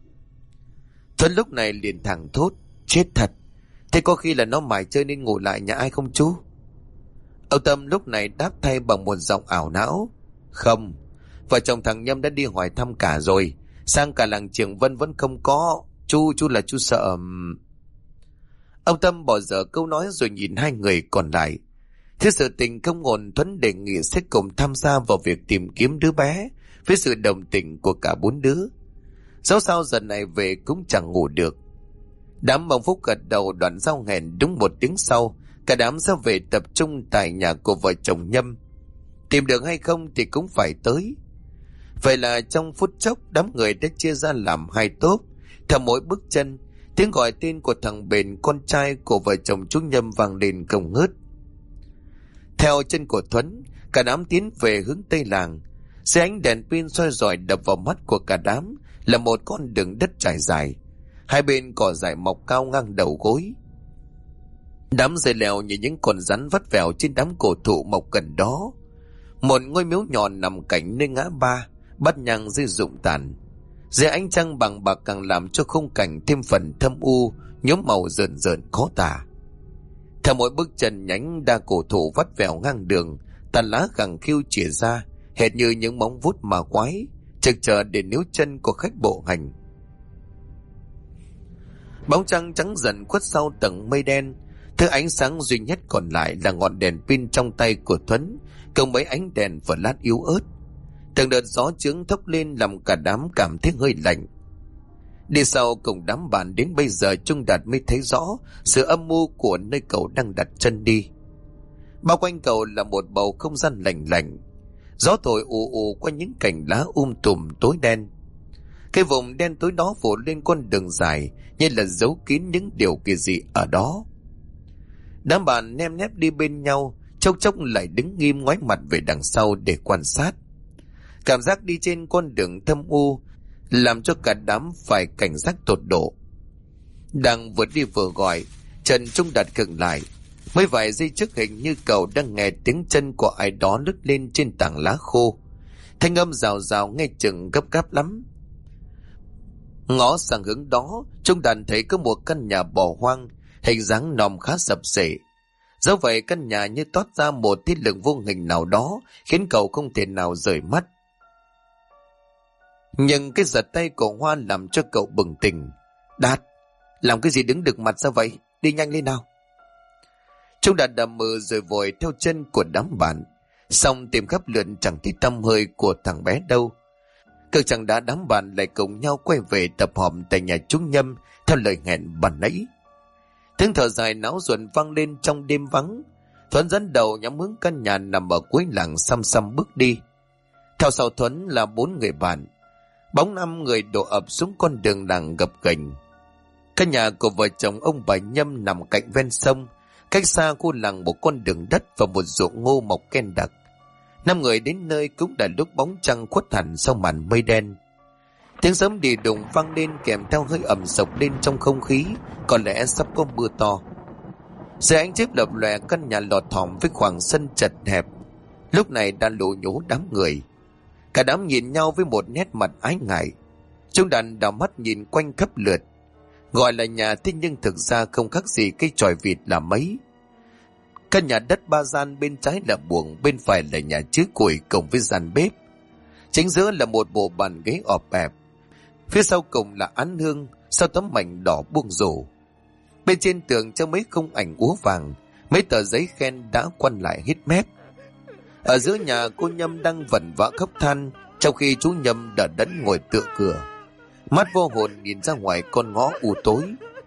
Thuấn lúc này liền thẳng thốt: chết thật, thế có khi là nó mải chơi nên ngủ lại nhà ai không chú? Ông Tâm lúc này đáp thay bằng một giọng ảo não: không, vợ chồng thằng Nhâm đã đi hỏi thăm cả rồi, sang cả làng Trường Vân vẫn không có. Chú là chú sợ... Ông Tâm bỏ dở câu nói rồi nhìn hai người còn lại. Thế sự tình không ổn, Thuấn đề nghị sẽ cùng tham gia vào việc tìm kiếm đứa bé với sự đồng tình của cả bốn đứa. Dẫu sao giờ này về cũng chẳng ngủ được. Đám ông Phúc gật đầu, đoạn giao hẹn đúng 1 tiếng sau. Cả đám ra về tập trung tại nhà của vợ chồng Nhâm. Tìm được hay không thì cũng phải tới. Vậy là trong phút chốc đám người đã chia ra làm 2 tốp. Theo mỗi bước chân, tiếng gọi tên của thằng Bền, con trai của vợ chồng chú Nhâm, vang lên không ngớt. Theo chân của Thuấn, cả đám tiến về hướng tây làng. Dưới ánh đèn pin soi rọi đập vào mắt của cả đám là một con đường đất trải dài. Hai bên cỏ dại mọc cao ngang đầu gối. Đám dây leo như những con rắn vắt vẻo trên đám cổ thụ mọc gần đó. Một ngôi miếu nhỏ nằm cạnh nơi ngã ba, bát nhang dưới rụng tàn. Dưới ánh trăng bằng bạc càng làm cho khung cảnh thêm phần thâm u, nhuốm màu rợn rợn khó tả. Theo mỗi bước chân, nhánh đa cổ thụ vắt vẻo ngang đường, tàn lá gằng khiu chìa ra, hệt như những móng vuốt ma quái, trực chờ để níu chân của khách bộ hành. Bóng trăng trắng dần khuất sau tầng mây đen. Thứ ánh sáng duy nhất còn lại là ngọn đèn pin trong tay của Thuấn, cùng mấy ánh đèn và lát yếu ớt. Từng đợt gió chướng thốc lên làm cả đám cảm thấy hơi lạnh. Đi sau cùng đám bạn đến bây giờ, Trung Đạt mới thấy rõ sự âm mưu của nơi cậu đang đặt chân đi. Bao quanh cậu là một bầu không gian lạnh lạnh. Gió thổi ù ù qua những cành lá tùm tối đen. Cái vùng đen tối đó phủ lên con đường dài, như là giấu kín những điều kỳ dị ở đó. Đám bạn nem nép đi bên nhau, chốc chốc lại đứng nghiêm ngoái mặt về đằng sau để quan sát. Cảm giác đi trên con đường thâm u làm cho cả đám phải cảnh giác tột độ. Đang vừa đi vừa gọi, Trần Trung Đạt khựng lại. Mới vài giây trước hình như cậu đang nghe tiếng chân của ai đó lướt lên trên tảng lá khô. Thanh âm rào rào nghe chừng gấp gáp lắm. Ngó sang hướng đó, Trung Đạt thấy có một căn nhà bỏ hoang, hình dáng nòm khá sập xệ. Dẫu vậy căn nhà như toát ra một thiết lực vô hình nào đó, khiến cậu không thể nào rời mắt. Nhưng cái giật tay của Hoa làm cho cậu bừng tỉnh. Đạt, làm cái gì đứng đực mặt ra vậy? Đi nhanh lên nào. Trung Đạt đầm mờ rồi vội theo chân của đám bạn. Xong tìm khắp lượn chẳng thấy tăm hơi của thằng bé đâu. Cực chẳng đã đám bạn lại cùng nhau quay về tập họp tại nhà chú Nhâm theo lời hẹn ban nãy. Tiếng thở dài náo ruột vang lên trong đêm vắng. Thuấn dẫn đầu nhắm hướng căn nhà nằm ở cuối làng xăm xăm bước đi. Theo sau Thuấn là 4 người bạn. Bóng 5 người đổ ập xuống con đường làng gập ghềnh. Căn nhà của vợ chồng ông bà Nhâm nằm cạnh ven sông, cách xa khu làng một con đường đất và một ruộng ngô mọc ken đặc. 5 người đến nơi cũng đã lúc bóng trăng khuất hẳn sau màn mây đen. Tiếng sấm đi đùng vang lên kèm theo hơi ẩm sộc lên trong không khí, có lẽ sắp có mưa to. Dưới ánh chớp lập lòe, căn nhà lọt thỏm với khoảng sân chật hẹp lúc này đã lù nhú đám người. Cả đám nhìn nhau với một nét mặt ái ngại. Trung Đạt đảo mắt nhìn quanh khắp lượt. Gọi là nhà thế nhưng thực ra không khác gì cây chòi vịt là mấy. Căn nhà đất 3 gian, bên trái là buồng, bên phải là nhà chứa củi cùng với gian bếp. Chính giữa là một bộ bàn ghế ọp ẹp. Phía sau cùng là án hương sau tấm mảnh đỏ buông rủ. Bên trên tường treo mấy khung ảnh úa vàng, mấy tờ giấy khen đã quăn lại hết mép. Ở giữa nhà, cô Nhâm đang vẩn vã khóc than, trong khi chú Nhâm đã đẫn ngồi tựa cửa, mắt vô hồn nhìn ra ngoài con ngõ u tối.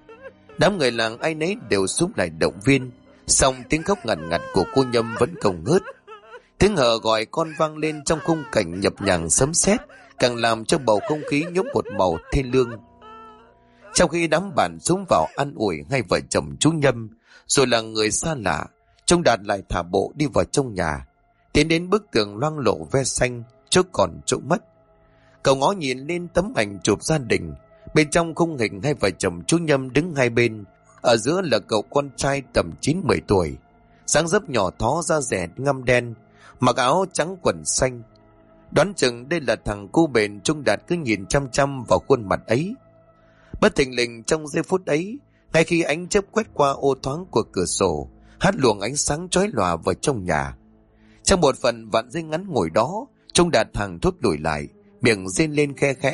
Đám người làng ai nấy đều xúm lại động viên, song tiếng khóc ngằn ngặt của cô Nhâm vẫn không ngớt. Tiếng hờ gọi con vang lên trong khung cảnh nhập nhằng sấm sét, càng làm cho bầu không khí nhuốm một màu thê lương. Trong khi đám bạn xúm vào an ủi hai vợ chồng chú Nhâm, rồi là người xa lạ, Trung Đạt lại thả bộ đi vào trong nhà, tiến đến bức tường loang lộ ve xanh, chỗ còn chỗ mất. Cậu ngó nhìn lên tấm ảnh chụp gia đình. Bên trong khung hình hai vợ chồng chú Nhâm đứng hai bên, ở giữa là cậu con trai tầm 9-10 tuổi, dáng dấp nhỏ thó, da rẻ ngăm đen, mặc áo trắng quần xanh. Đoán chừng đây là thằng cu Bền. Trung Đạt cứ nhìn chăm chăm vào khuôn mặt ấy. Bất thình lình trong giây phút ấy, ngay khi ánh chớp quét qua ô thoáng của cửa sổ, hắt luồng ánh sáng chói lòa vào trong nhà. Trong một phần vạn giây ngắn ngủi đó, Trung Đạt thẳng thốt lùi lại, miệng rên lên khe khẽ,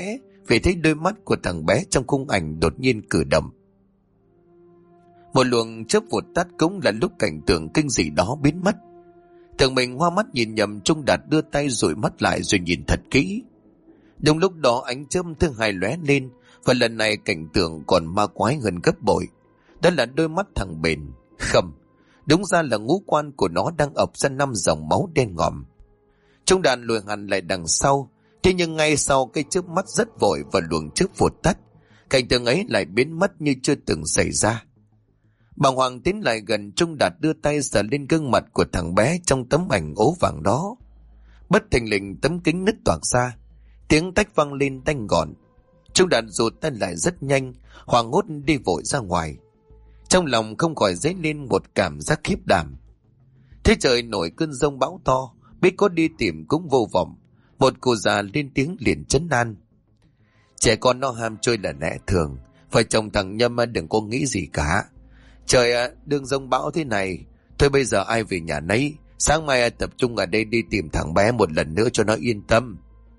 vì thấy đôi mắt của thằng bé trong khung ảnh đột nhiên cử động. Một luồng chớp vụt tắt cũng là lúc cảnh tượng kinh dị đó biến mất. Tưởng mình hoa mắt nhìn nhầm, Trung Đạt đưa tay dụi mắt lại rồi nhìn thật kỹ. Đúng lúc đó ánh chớp thứ hai lóe lên, và lần này cảnh tượng còn ma quái hơn gấp bội. Đó là đôi mắt thằng Bền. Không, đúng ra là ngũ quan của nó đang ập ra 5 dòng máu đen ngòm. Trung Đạt lùi hẳn lại đằng sau, thế nhưng ngay sau cái chớp mắt rất vội và luồng chớp vụt tắt, cảnh tượng ấy lại biến mất như chưa từng xảy ra. Bàng hoàng tiến lại gần, Trung Đạt đưa tay sờ lên gương mặt của thằng bé trong tấm ảnh ố vàng đó. Bất thình lình tấm kính nứt toạc ra, tiếng tách vang lên đanh gọn. Trung Đạt rụt tay lại rất nhanh, hoảng hốt đi vội ra ngoài. Trong lòng không khỏi dấy lên một cảm giác khiếp đảm. Thế trời nổi cơn giông bão to, biết có đi tìm cũng vô vọng. Một cô già lên tiếng liền trấn an: trẻ con nó ham chơi là lẽ thường, vợ chồng thằng Nhâm đừng có nghĩ gì cả. Trời ạ, đường giông bão thế này, thôi bây giờ ai về nhà nấy, sáng mai tập trung ở đây đi tìm thằng bé một lần nữa cho nó yên tâm.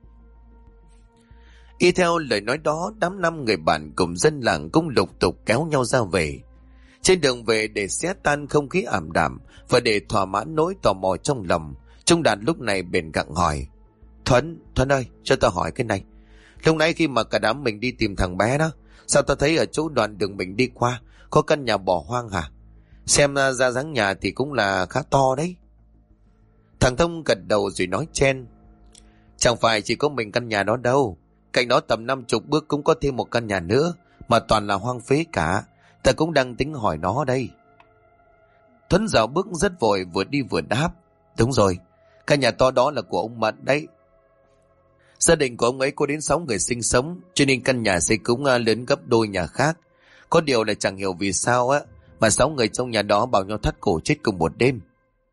Y theo lời nói đó, đám 5 người bạn cùng dân làng cũng lục tục kéo nhau ra về. Trên đường về, để xé tan không khí ảm đạm và để thỏa mãn nỗi tò mò trong lòng, Trung Đạt lúc này bền gặng hỏi: Thuấn ơi, cho tao hỏi cái này. Lúc nãy khi mà cả đám mình đi tìm thằng bé đó, sao tao thấy ở chỗ đoạn đường mình đi qua có căn nhà bỏ hoang hả? Xem ra dáng nhà thì cũng là khá to đấy. Thằng Thông gật đầu rồi nói chen: chẳng phải chỉ có mình căn nhà đó đâu, cạnh đó tầm 50 bước cũng có thêm một căn nhà nữa, mà toàn là hoang phế cả. Ta cũng đang tính hỏi nó đây. Thuấn dạo bước rất vội, vừa đi vừa đáp: đúng rồi, căn nhà to đó là của ông Mận đấy. Gia đình của ông ấy có đến 6 người sinh sống, cho nên căn nhà xây cũng lớn gấp đôi nhà khác. Có điều là chẳng hiểu vì sao mà 6 người trong nhà đó bảo nhau thắt cổ chết cùng một đêm.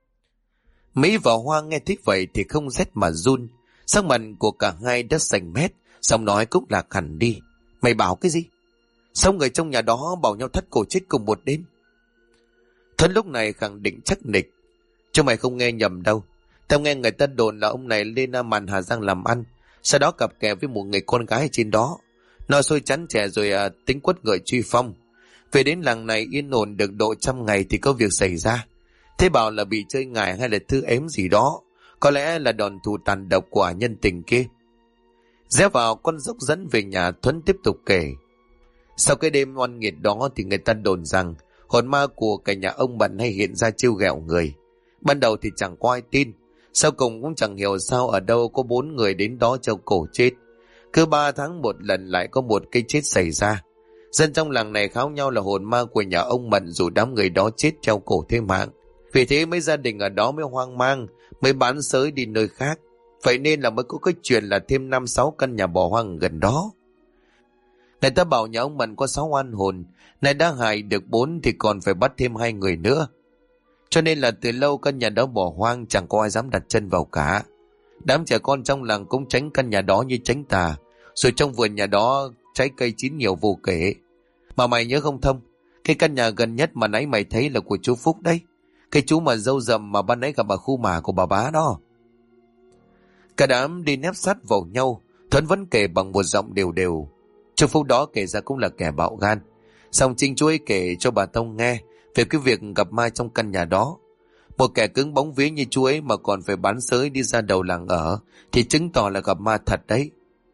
Mỹ và Hoa nghe thích vậy thì không rét mà run. Sắc mặt của cả hai đã xanh mét, giọng nói cũng lạc hẳn đi. Mày bảo cái gì? 6 người trong nhà đó bảo nhau thắt cổ chết cùng một đêm? Thuấn lúc này khẳng định chắc nịch: chứ mày không nghe nhầm đâu. Tao nghe người ta đồn là ông này lên màn Hà Giang làm ăn, sau đó cặp kè với một người con gái ở trên đó. Nó xôi chắn trẻ rồi tính quất ngợi truy phong. Về đến làng này yên ổn được độ 100 ngày thì có việc xảy ra. Thế bảo là bị chơi ngải hay là thư ếm gì đó, có lẽ là đòn thù tàn độc của nhân tình kia. Rẽ vào con dốc dẫn về nhà, Thuấn tiếp tục kể: sau cái đêm oan nghiệt đó thì người ta đồn rằng hồn ma của cả nhà ông Bận hay hiện ra trêu ghẹo người. Ban đầu thì chẳng có ai tin, sau cùng cũng chẳng hiểu sao ở đâu có 4 người đến đó treo cổ chết. Cứ 3 tháng một lần lại có một cái chết xảy ra. Dân trong làng này kháo nhau là hồn ma của nhà ông Mận dù đám người đó chết treo cổ thêm mạng. Vì thế mấy gia đình ở đó mới hoang mang, mới bán xới đi nơi khác. Vậy nên là mới có cái chuyện là thêm 5-6 căn nhà bỏ hoang gần đó. Người ta bảo nhà ông Mận có 6 oan hồn, nay đã hại được 4 thì còn phải bắt thêm 2 người nữa. Cho nên là từ lâu căn nhà đó bỏ hoang, chẳng có ai dám đặt chân vào cả. Đám trẻ con trong làng cũng tránh căn nhà đó như tránh tà. Rồi trong vườn nhà đó trái cây chín nhiều vô kể. Mà mày nhớ không Thông, cái căn nhà gần nhất mà nãy mày thấy là của chú Phúc đấy. Cái chú mà râu rậm mà ban nãy gặp ở khu mà của bà bá đó. Cả đám đi nép sát vào nhau, Thuấn vẫn kể bằng một giọng đều đều. Chú Phúc đó kể ra cũng là kẻ bạo gan. Xong chính chú ấy kể cho bà Tông nghe về cái việc gặp ma trong căn nhà đó. Một kẻ cứng bóng vía như chú ấy mà còn phải bán xới đi ra đầu làng ở thì chứng tỏ là gặp ma thật đấy.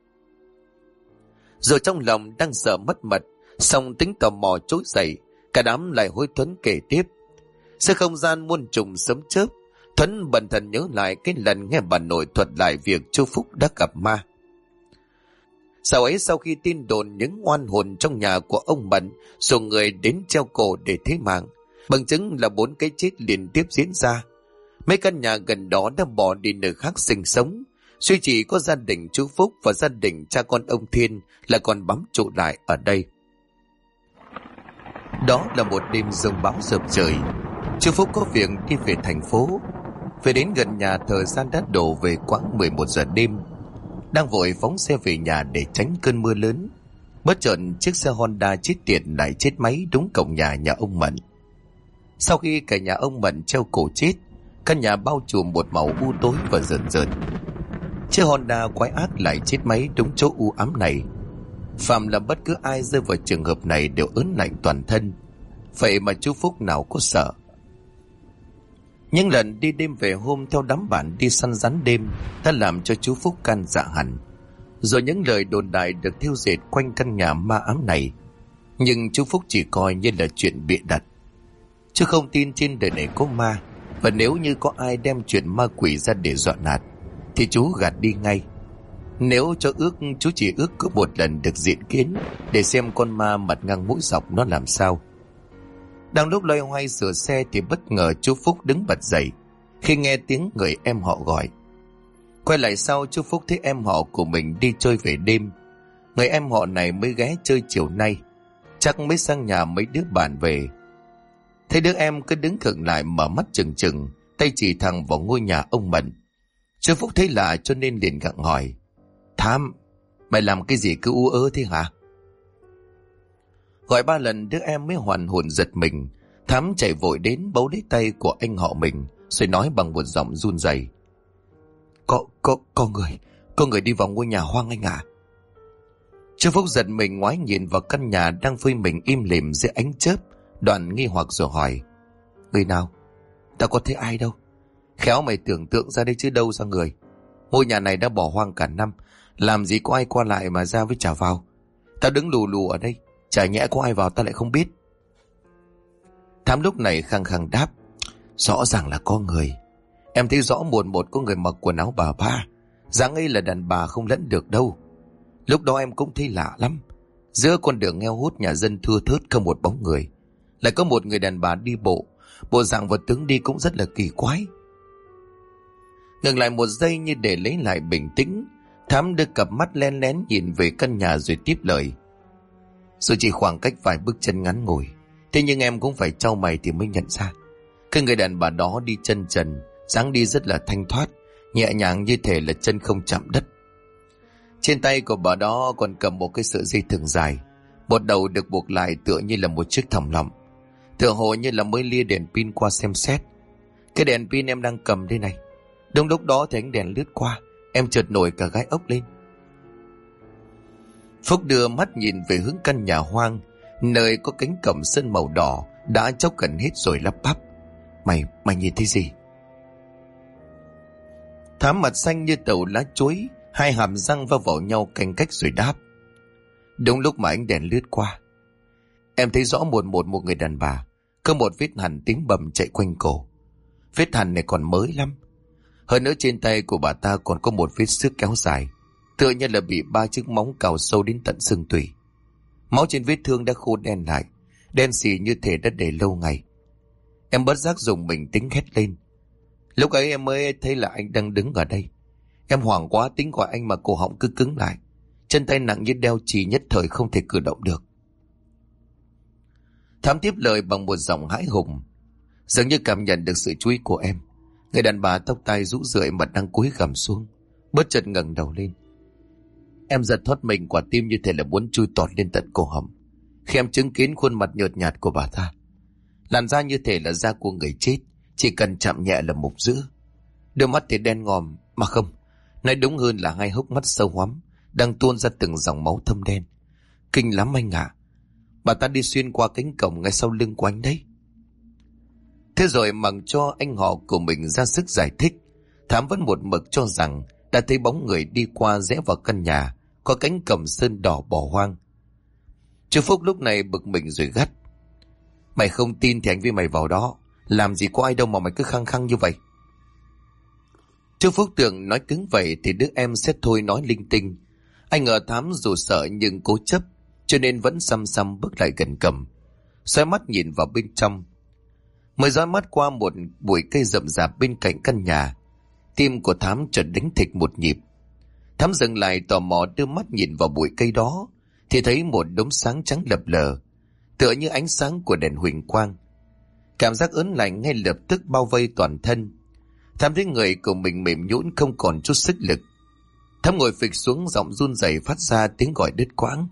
Rồi trong lòng đang sợ mất mật, xong tính tò mò trỗi dậy, cả đám lại hối Thuấn kể tiếp. Giữa không gian muôn trùng sấm chớp, Thuấn bần thần nhớ lại cái lần nghe bà nội thuật lại việc chú Phúc đã gặp ma. Sau ấy, sau khi tin đồn những oan hồn trong nhà của ông Mận dụ người đến treo cổ để thế mạng, bằng chứng là 4 cái chết liên tiếp diễn ra. Mấy căn nhà gần đó đã bỏ đi nơi khác sinh sống, duy chỉ có gia đình chú Phúc và gia đình cha con ông Thiên là còn bám trụ lại ở đây. Đó là một đêm giông bão dập trời. Chú Phúc có việc đi về thành phố. Về đến gần nhà, thời gian đã đổ về khoảng 11 giờ đêm. Đang vội phóng xe về nhà để tránh cơn mưa lớn, bất chợt chiếc xe Honda chết tiệt lại chết máy đúng cổng nhà ông Mận. Sau khi cả nhà ông Mận treo cổ chết, căn nhà bao trùm một màu u tối và rợn rợn. Chiếc Honda quái ác lại chết máy đúng chỗ u ám này. Phạm là bất cứ ai rơi vào trường hợp này đều ớn lạnh toàn thân. Vậy mà chú Phúc nào có sợ. Những lần đi đêm về hôm theo đám bạn đi săn rắn đêm đã làm cho chú Phúc can dạ hẳn. Rồi những lời đồn đại được thêu dệt quanh căn nhà ma ám này, nhưng chú Phúc chỉ coi như là chuyện bịa đặt. Chứ không tin trên đời này có ma, và nếu như có ai đem chuyện ma quỷ ra để dọa nạt thì chú gạt đi ngay. Nếu cho ước, chú chỉ ước có một lần được diện kiến để xem con ma mặt ngang mũi dọc nó làm sao. Đang lúc loay hoay sửa xe thì bất ngờ chú Phúc đứng bật dậy khi nghe tiếng người em họ gọi. Quay lại sau, chú Phúc thấy em họ của mình đi chơi về đêm. Người em họ này mới ghé chơi chiều nay, chắc mới sang nhà mấy đứa bạn về. Thấy đứa em cứ đứng khựng lại mở mắt trừng trừng, tay chỉ thẳng vào ngôi nhà ông Mận. Chú Phúc thấy lạ cho nên liền gặng hỏi: Thám, mày làm cái gì cứ ú ớ thế hả? Gọi 3 lần đứa em mới hoàn hồn giật mình. Thám chạy vội đến bấu lấy tay của anh họ mình rồi nói bằng một giọng run rẩy: Có người đi vào ngôi nhà hoang anh ạ. Chú Phúc giật mình ngoái nhìn vào căn nhà đang phơi mình im lìm dưới ánh chớp, đoạn nghi hoặc rồi hỏi: Người nào? Tao có thấy ai đâu. Khéo mày tưởng tượng ra đây chứ đâu ra người. Ngôi nhà này đã bỏ hoang cả năm, làm gì có ai qua lại mà ra với trả vào. Tao đứng lù lù ở đây, chả nhẽ có ai vào ta lại không biết. Thám lúc này khăng khăng đáp: Rõ ràng là có người. Em thấy rõ mồn một có người mặc quần áo bà ba, dáng ấy là đàn bà không lẫn được đâu. Lúc đó em cũng thấy lạ lắm. Giữa con đường nghèo hút nhà dân thưa thớt không một bóng người, lại có một người đàn bà đi bộ, bộ dạng và tướng đi cũng rất là kỳ quái. Ngừng lại một giây như để lấy lại bình tĩnh, Thám đưa cặp mắt len lén nhìn về căn nhà rồi tiếp lời: Dù chỉ khoảng cách vài bước chân ngắn ngủi, thế nhưng em cũng phải trao mày thì mới nhận ra. Cái người đàn bà đó đi chân trần, dáng đi rất là thanh thoát, nhẹ nhàng như thể là chân không chạm đất. Trên tay của bà đó còn cầm một cái sợi dây thừng dài, một đầu được buộc lại tựa như là một chiếc thòng lọng, tựa hồ như là mới lia đèn pin qua xem xét. Cái đèn pin em đang cầm đây này. Đúng lúc đó thì ánh đèn lướt qua, em chợt nổi cả gai ốc lên. Phúc đưa mắt nhìn về hướng căn nhà hoang, nơi có cánh cổng sơn màu đỏ đã chóc gần hết rồi lắp bắp: Mày nhìn thấy gì? Thám mặt xanh như tàu lá chuối, hai hàm răng va vào nhau canh cách rồi đáp: Đúng lúc mà ánh đèn lướt qua, em thấy rõ một người đàn bà có một vết hằn tím bầm chạy quanh cổ. Vết hằn này còn mới lắm. Hơn nữa trên tay của bà ta còn có một vết xước kéo dài, tựa như là bị 3 chiếc móng cào sâu đến tận xương tủy. Máu trên vết thương đã khô đen lại, đen xì như thể đã để lâu ngày. Em bất giác dùng mình tính hét lên. Lúc ấy em mới thấy là anh đang đứng ở đây. Em hoảng quá tính gọi anh mà cổ họng cứ cứng lại, chân tay nặng như đeo chì, nhất thời không thể cử động được. Thám tiếp lời bằng một giọng hãi hùng. Dường như cảm nhận được sự chú ý của em, người đàn bà tóc tai rũ rượi mặt đang cúi gằm xuống, bất chợt ngẩng đầu lên. Em giật thoát mình, quả tim như thể là muốn chui tọt lên tận cổ họng khi em chứng kiến khuôn mặt nhợt nhạt của bà ta. Làn da như thể là da của người chết, chỉ cần chạm nhẹ là mục dữ. Đôi mắt thì đen ngòm, mà không, nói đúng hơn là hai hốc mắt sâu hoắm đang tuôn ra từng dòng máu thâm đen. Kinh lắm anh ạ. Bà ta đi xuyên qua cánh cổng ngay sau lưng của anh đấy. Thế rồi mặc cho anh họ của mình ra sức giải thích, Thám vẫn một mực cho rằng đã thấy bóng người đi qua rẽ vào căn nhà có cánh cổng sơn đỏ bỏ hoang. Chú Phúc lúc này bực mình rồi gắt: Mày không tin thì anh với mày vào đó, làm gì có ai đâu mà mày cứ khăng khăng như vậy. Chú Phúc tưởng nói cứng vậy thì đứa em sẽ thôi nói linh tinh. Anh ngờ Thám dù sợ nhưng cố chấp, cho nên vẫn xăm xăm bước lại gần cầm, xoay mắt nhìn vào bên trong. Mới dõi mắt qua một bụi cây rậm rạp bên cạnh căn nhà, tim của Thám chợt đánh thịch một nhịp. Thám dừng lại tò mò đưa mắt nhìn vào bụi cây đó, thì thấy một đốm sáng trắng lập lờ, tựa như ánh sáng của đèn huỳnh quang. Cảm giác ớn lạnh ngay lập tức bao vây toàn thân. Thám thấy người của mình mềm nhũn không còn chút sức lực. Thám ngồi phịch xuống, giọng run rẩy phát ra tiếng gọi đứt quãng: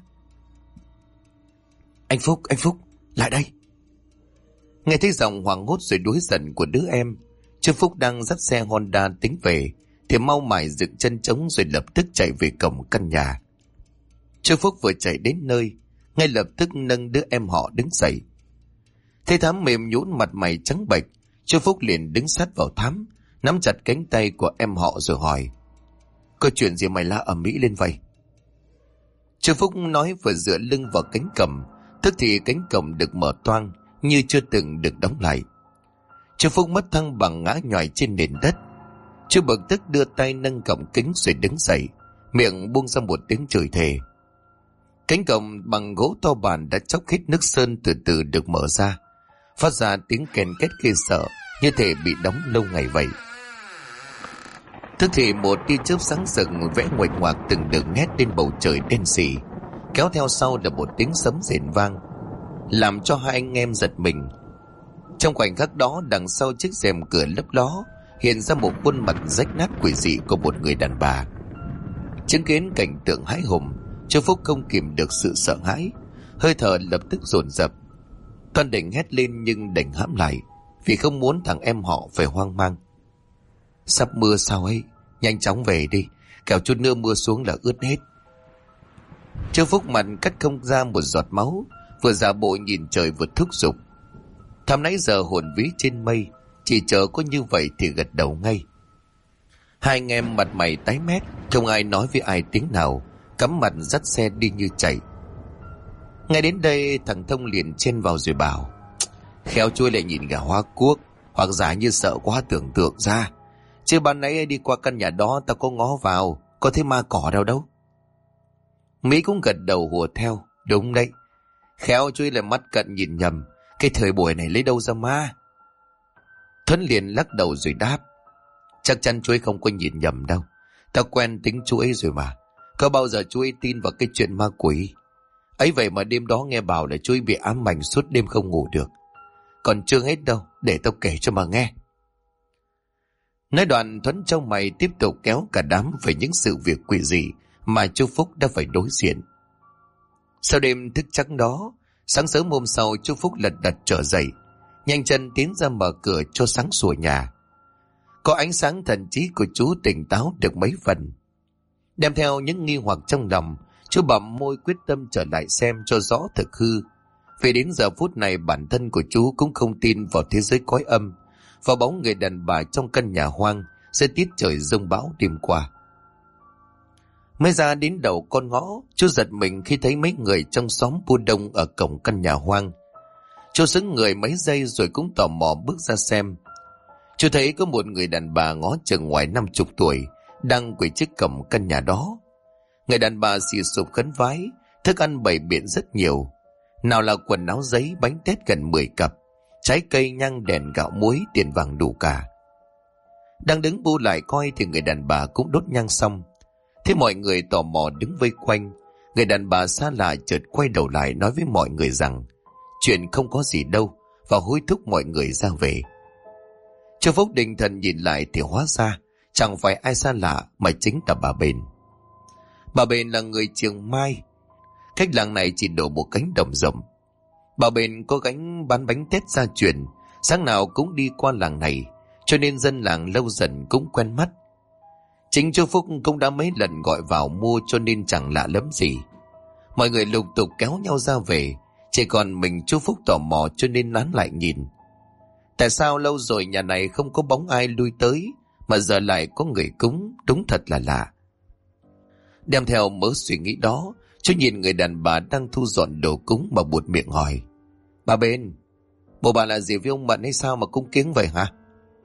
Anh Phúc, lại đây. Nghe thấy giọng hoảng hốt rồi đuối giận của đứa em, chú Phúc đang dắt xe Honda tính về thì mau mải dựng chân trống rồi lập tức chạy về cổng căn nhà. Chú Phúc vừa chạy đến nơi, ngay lập tức nâng đứa em họ đứng dậy. Thấy Thám mềm nhũn mặt mày trắng bệch, chú Phúc liền đứng sát vào Thám, nắm chặt cánh tay của em họ rồi hỏi: có chuyện gì mày la ầm ĩ lên vậy? Chú Phúc nói vừa dựa lưng vào cánh cổng, tức thì cánh cổng được mở toang như chưa từng được đóng lại. Chú Phúc mất thăng bằng ngã nhòi trên nền đất. Chú bực tức đưa tay nâng cổng kính rồi đứng dậy, miệng buông ra một tiếng chửi thề. Cánh cổng bằng gỗ to bản đã chóc hết nước sơn từ từ được mở ra, phát ra tiếng kèn két ghê sợ, như thể bị đóng lâu ngày vậy. Tức thì một tia chớp sáng rực vẽ nguệch ngoạc từng đường nét lên bầu trời đen sì, kéo theo sau là một tiếng sấm rền vang, làm cho hai anh em giật mình. Trong khoảnh khắc đó, đằng sau chiếc rèm cửa lấp ló hiện ra một khuôn mặt rách nát quỷ dị của một người đàn bà. Chứng kiến cảnh tượng hãi hùng, chú Phúc không kìm được sự sợ hãi, hơi thở lập tức dồn dập. Toan định hét lên nhưng đành hãm lại, vì không muốn thằng em họ phải hoang mang. Sắp mưa sao ấy, nhanh chóng về đi, kẻo chút nữa mưa xuống là ướt hết. Chú Phúc mặt cắt không ra một giọt máu, vừa giả bộ nhìn trời vừa thúc giục. Thầm nãy giờ hồn vía trên mây, chỉ chờ có như vậy thì gật đầu ngay. Hai anh em mặt mày tái mét, không ai nói với ai tiếng nào, cắm mặt dắt xe đi như chạy. Ngay đến đây, thằng Thông liền chen vào rồi bảo: khéo chui lại nhìn gà hoa cuốc, hoặc giả như sợ quá tưởng tượng ra. Chứ ban nãy đi qua căn nhà đó tao có ngó vào, có thấy ma cỏ đâu đâu. Mỹ cũng gật đầu hùa theo: đúng đấy, khéo chui lại mắt cận nhìn nhầm, cái thời buổi này lấy đâu ra ma. Thuấn liền lắc đầu rồi đáp: chắc chắn chú ấy không có nhìn nhầm đâu, tao quen tính chú ấy rồi mà. Có bao giờ chú ấy tin vào cái chuyện ma quỷ ấy vậy mà đêm đó nghe bảo là chú ấy bị ám ảnh suốt đêm không ngủ được. Còn chưa hết đâu, để tao kể cho mà nghe. Nói đoạn, Thuấn trong mày tiếp tục kéo cả đám về những sự việc quỷ dị mà chú Phúc đã phải đối diện. Sau đêm thức trắng đó, sáng sớm hôm sau, chú Phúc lật đật trở dậy, nhanh chân tiến ra mở cửa cho sáng sủa nhà. Có ánh sáng, thần trí của chú tỉnh táo được mấy phần. Đem theo những nghi hoặc trong lòng, chú bặm môi quyết tâm trở lại xem cho rõ thực hư. Vì đến giờ phút này bản thân của chú cũng không tin vào thế giới cõi âm, vào bóng người đàn bà trong căn nhà hoang sẽ tiết trời giông bão đêm qua. Mới ra đến đầu con ngõ, chú giật mình khi thấy mấy người trong xóm bu đông ở cổng căn nhà hoang. Chú sững người mấy giây rồi cũng tò mò bước ra xem. Chú thấy có một người đàn bà ngó chừng ngoài 50 tuổi đang quỳ trước cổng căn nhà đó. Người đàn bà xì sụp khấn vái, thức ăn bày biện rất nhiều. Nào là quần áo giấy, bánh tét gần 10 cặp, trái cây, nhang, đèn, gạo, muối, tiền vàng đủ cả. Đang đứng bu lại coi thì người đàn bà cũng đốt nhang xong. Thế mọi người tò mò đứng vây quanh. Người đàn bà xa lạ chợt quay đầu lại nói với mọi người rằng chuyện không có gì đâu, và hối thúc mọi người ra về. Chú Phúc định thần nhìn lại thì hóa ra chẳng phải ai xa lạ mà chính là bà Bền. Bà Bền là người Trường Mai, cách làng này chỉ đổ một cánh đồng rộng. Bà Bền có gánh bán bánh tét gia truyền, sáng nào cũng đi qua làng này, cho nên dân làng lâu dần cũng quen mắt. Chính chú Phúc cũng đã mấy lần gọi vào mua, cho nên chẳng lạ lắm gì. Mọi người lục tục kéo nhau ra về, chỉ còn mình chú Phúc tò mò cho nên nán lại nhìn. Tại sao lâu rồi nhà này không có bóng ai lui tới, mà giờ lại có người cúng, đúng thật là lạ. Đem theo mớ suy nghĩ đó, chú nhìn người đàn bà đang thu dọn đồ cúng mà buột miệng hỏi: bà Bền, bộ bà là gì với ông Mận hay sao mà cúng kiếng vậy hả?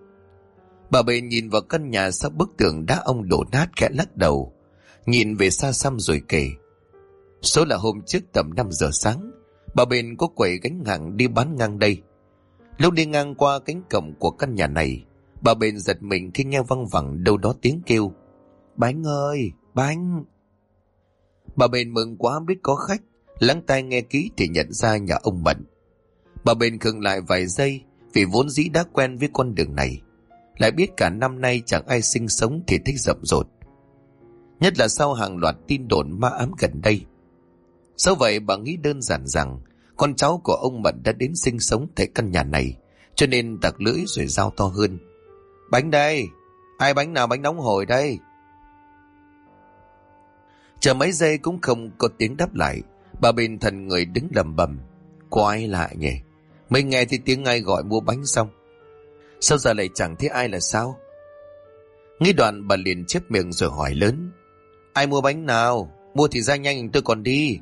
Bà Bền nhìn vào căn nhà sau bức tường đá ông đổ nát, khẽ lắc đầu, nhìn về xa xăm rồi kể. Số là hôm trước tầm 5 giờ sáng, bà Bền có quẩy gánh hàng đi bán ngang đây. Lúc đi ngang qua cánh cổng của căn nhà này, bà Bền giật mình khi nghe văng vẳng đâu đó tiếng kêu: bánh ơi, bánh. Bà Bền mừng quá biết có khách, lắng tai nghe kỹ thì nhận ra nhà ông Mận. Bà Bền khựng lại vài giây, vì vốn dĩ đã quen với con đường này, lại biết cả năm nay chẳng ai sinh sống thì thích rậm rộ, nhất là sau hàng loạt tin đồn ma ám gần đây. Sau vậy bà nghĩ đơn giản rằng con cháu của ông Mận đã đến sinh sống tại căn nhà này, cho nên tặc lưỡi rồi giao to hơn: bánh đây, ai bánh nào bánh nóng hổi đây? Chờ mấy giây cũng không có tiếng đáp lại. Bà bên thần người đứng lầm bầm: có ai lạ nhỉ? Mới nghe thì tiếng ai gọi mua bánh xong, sao giờ lại chẳng thấy ai là sao? Nghĩ đoạn bà liền chép miệng rồi hỏi lớn: ai mua bánh nào? Mua thì ra nhanh tôi còn đi.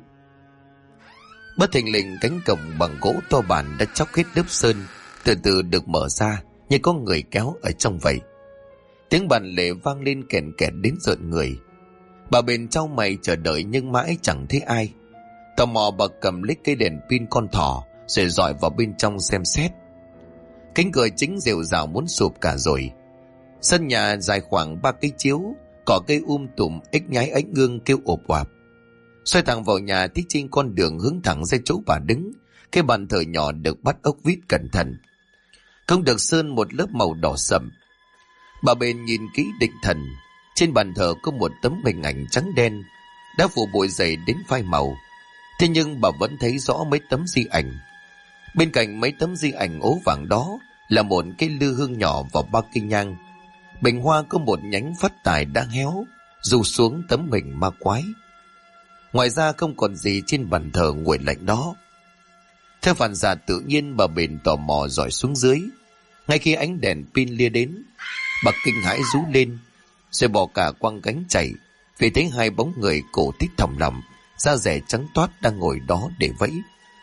Bất thình lình cánh cổng bằng gỗ to bản đã chóc hết lớp sơn, từ từ được mở ra như có người kéo ở trong vậy. Tiếng bàn lề vang lên kèn kẹt đến rợn người. Bà bên trao mày chờ đợi nhưng mãi chẳng thấy ai. Tò mò bà cầm lấy cây đèn pin con thỏ rồi dọi vào bên trong xem xét. Cánh cửa chính rệu rào muốn sụp cả rồi. Sân nhà dài khoảng 3 cây chiếu, cỏ cây tùm, ếch nhái ánh gương kêu ộp oạp. Xoay thẳng vào nhà thì trên con đường hướng thẳng ra chỗ bà đứng. Cái bàn thờ nhỏ được bắt ốc vít cẩn thận, không được sơn một lớp màu đỏ sậm. Bà bên nhìn kỹ định thần. Trên bàn thờ có một tấm hình ảnh trắng đen đã phủ bụi dày đến phai màu. Thế nhưng bà vẫn thấy rõ mấy tấm di ảnh. Bên cạnh mấy tấm di ảnh ố vàng đó là một cái lư hương nhỏ và 3 cây nhang. Bình hoa có một nhánh phát tài đã héo rủ xuống tấm hình ma quái. Ngoài ra không còn gì trên bàn thờ nguội lạnh đó. Theo phản xạ tự nhiên, bà bền tò mò dọi xuống dưới. Ngay khi ánh đèn pin lia đến, bà kinh hãi rú lên rồi bỏ cả quăng gánh chạy, vì thấy 2 bóng người cổ tít thòng lọng, da rẻ trắng toát đang ngồi đó để vẫy.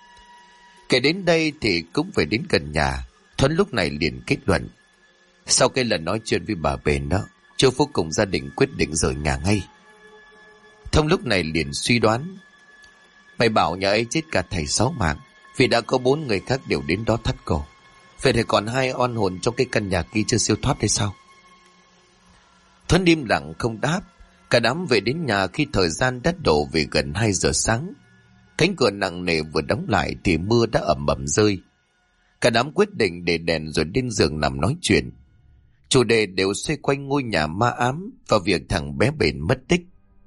Kể đến đây thì cũng phải đến gần nhà. Thuấn lúc này liền kết luận: sau cái lần nói chuyện với bà bền đó, Châu Phúc cùng gia đình quyết định rời nhà ngay. Thông lúc này liền suy đoán: mày bảo nhà ấy chết cả thầy 6 mạng, vì đã có 4 người khác đều đến đó thắt cổ. Vậy thì còn 2 oan hồn trong cái căn nhà kia chưa siêu thoát hay sao? Thuấn im lặng không đáp. Cả đám về đến nhà khi thời gian đã đổ về gần 2 giờ sáng. Cánh cửa nặng nề vừa đóng lại thì mưa đã ẩm ẩm rơi. Cả đám quyết định để đèn rồi lên giường nằm nói chuyện. Chủ đề đều xoay quanh ngôi nhà ma ám và việc thằng bé bền mất tích.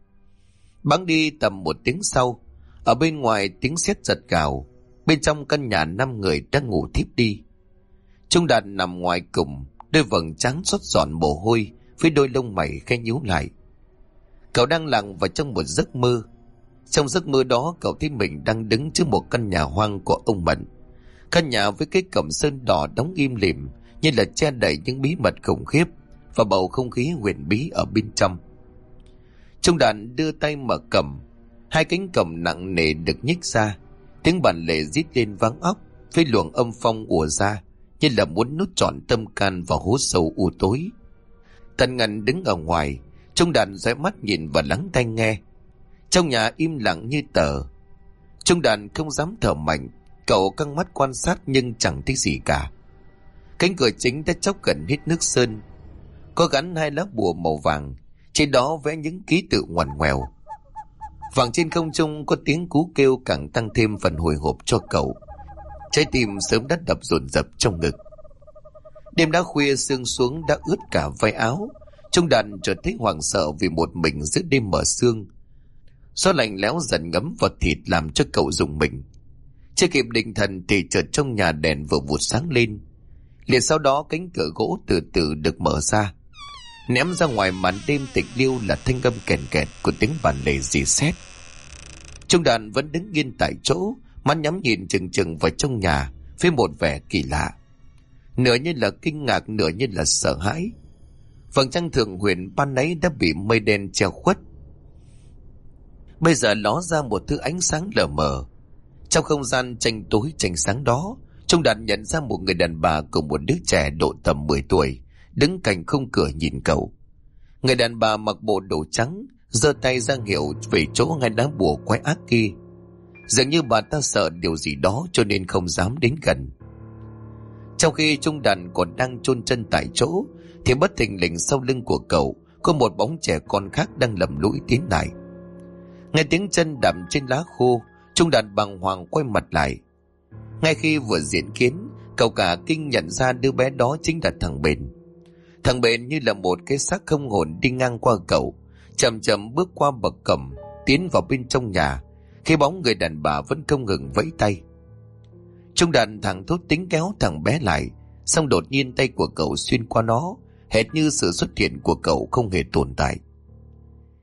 Bẵng đi tầm 1 tiếng sau, ở bên ngoài tiếng sét giật gào. Bên trong căn nhà 5 người đang ngủ thiếp đi. Trung Đạt nằm ngoài cùng, đôi vầng trán xót giòn mồ hôi với đôi lông mày khẽ nhíu lại. Cậu đang lặn vào trong một giấc mơ. Trong giấc mơ đó, cậu thấy mình đang đứng trước một căn nhà hoang của ông Mận. Căn nhà với cái cổng sơn đỏ đóng im lìm như là che đậy những bí mật khủng khiếp và bầu không khí huyền bí ở bên trong. Trung Đạt đưa tay mở cổng. 2 cánh cổng nặng nề được nhích ra. Tiếng bản lề rít lên vang óc, với luồng âm phong ùa ra như là muốn nuốt trọn tâm can vào hố sâu u tối. Tần Ngân đứng ở ngoài. Trung Đạt dõi mắt nhìn và lắng tai nghe. Trong nhà im lặng như tờ. Trung Đạt không dám thở mạnh. Cậu căng mắt quan sát nhưng chẳng thấy gì cả. Cánh cửa chính đã chóc gần hết nước sơn. Có gắn 2 lá bùa màu vàng, trên đó vẽ những ký tự ngoằn ngoèo. Vàng trên không trung có tiếng cú kêu càng tăng thêm phần hồi hộp cho cậu. Trái tim sớm đã đập dồn dập trong ngực. Đêm đã khuya, sương xuống đã ướt cả vai áo. Trung Đạt chợt thấy hoảng sợ vì một mình giữa đêm mở sương. Gió lạnh lẽo dần ngấm vào thịt làm cho cậu rùng mình. Chưa kịp định thần thì chợt trong nhà đèn vừa vụt sáng lên. Liền sau đó cánh cửa gỗ từ từ được mở ra. Ném ra ngoài màn đêm tịch liêu là thanh âm kèn kẹt của tiếng bàn lề rỉ sét. Trung Đạt vẫn đứng yên tại chỗ, mắt nhắm nhìn chừng chừng vào trong nhà với một vẻ kỳ lạ, nửa như là kinh ngạc, nửa như là sợ hãi. Vầng trăng thượng huyền ban nãy đã bị mây đen che khuất, bây giờ ló ra một thứ ánh sáng lờ mờ. Trong không gian tranh tối tranh sáng đó, Trung Đạt nhận ra một người đàn bà cùng một đứa trẻ độ tầm 10 tuổi đứng cạnh khung cửa nhìn cậu. Người đàn bà mặc bộ đồ trắng, giơ tay ra hiệu về chỗ ngay đá bùa quái ác kia. Dường như bà ta sợ điều gì đó cho nên không dám đến gần. Trong khi Trung Đạt còn đang chôn chân tại chỗ thì bất thình lình sau lưng của cậu có một bóng trẻ con khác đang lầm lũi tiến lại. Nghe tiếng chân đạp trên lá khô, Trung Đạt bàng hoàng quay mặt lại. Ngay khi vừa diễn kiến, cậu cả kinh nhận ra đứa bé đó chính là thằng Bền. Thằng Bền như là một cái xác không hồn đi ngang qua cậu, chậm chậm bước qua bậc cổng, tiến vào bên trong nhà, khi bóng người đàn bà vẫn không ngừng vẫy tay. Trung Đạt thẳng thốt tính kéo thằng bé lại, xong đột nhiên tay của cậu xuyên qua nó, hệt như sự xuất hiện của cậu không hề tồn tại.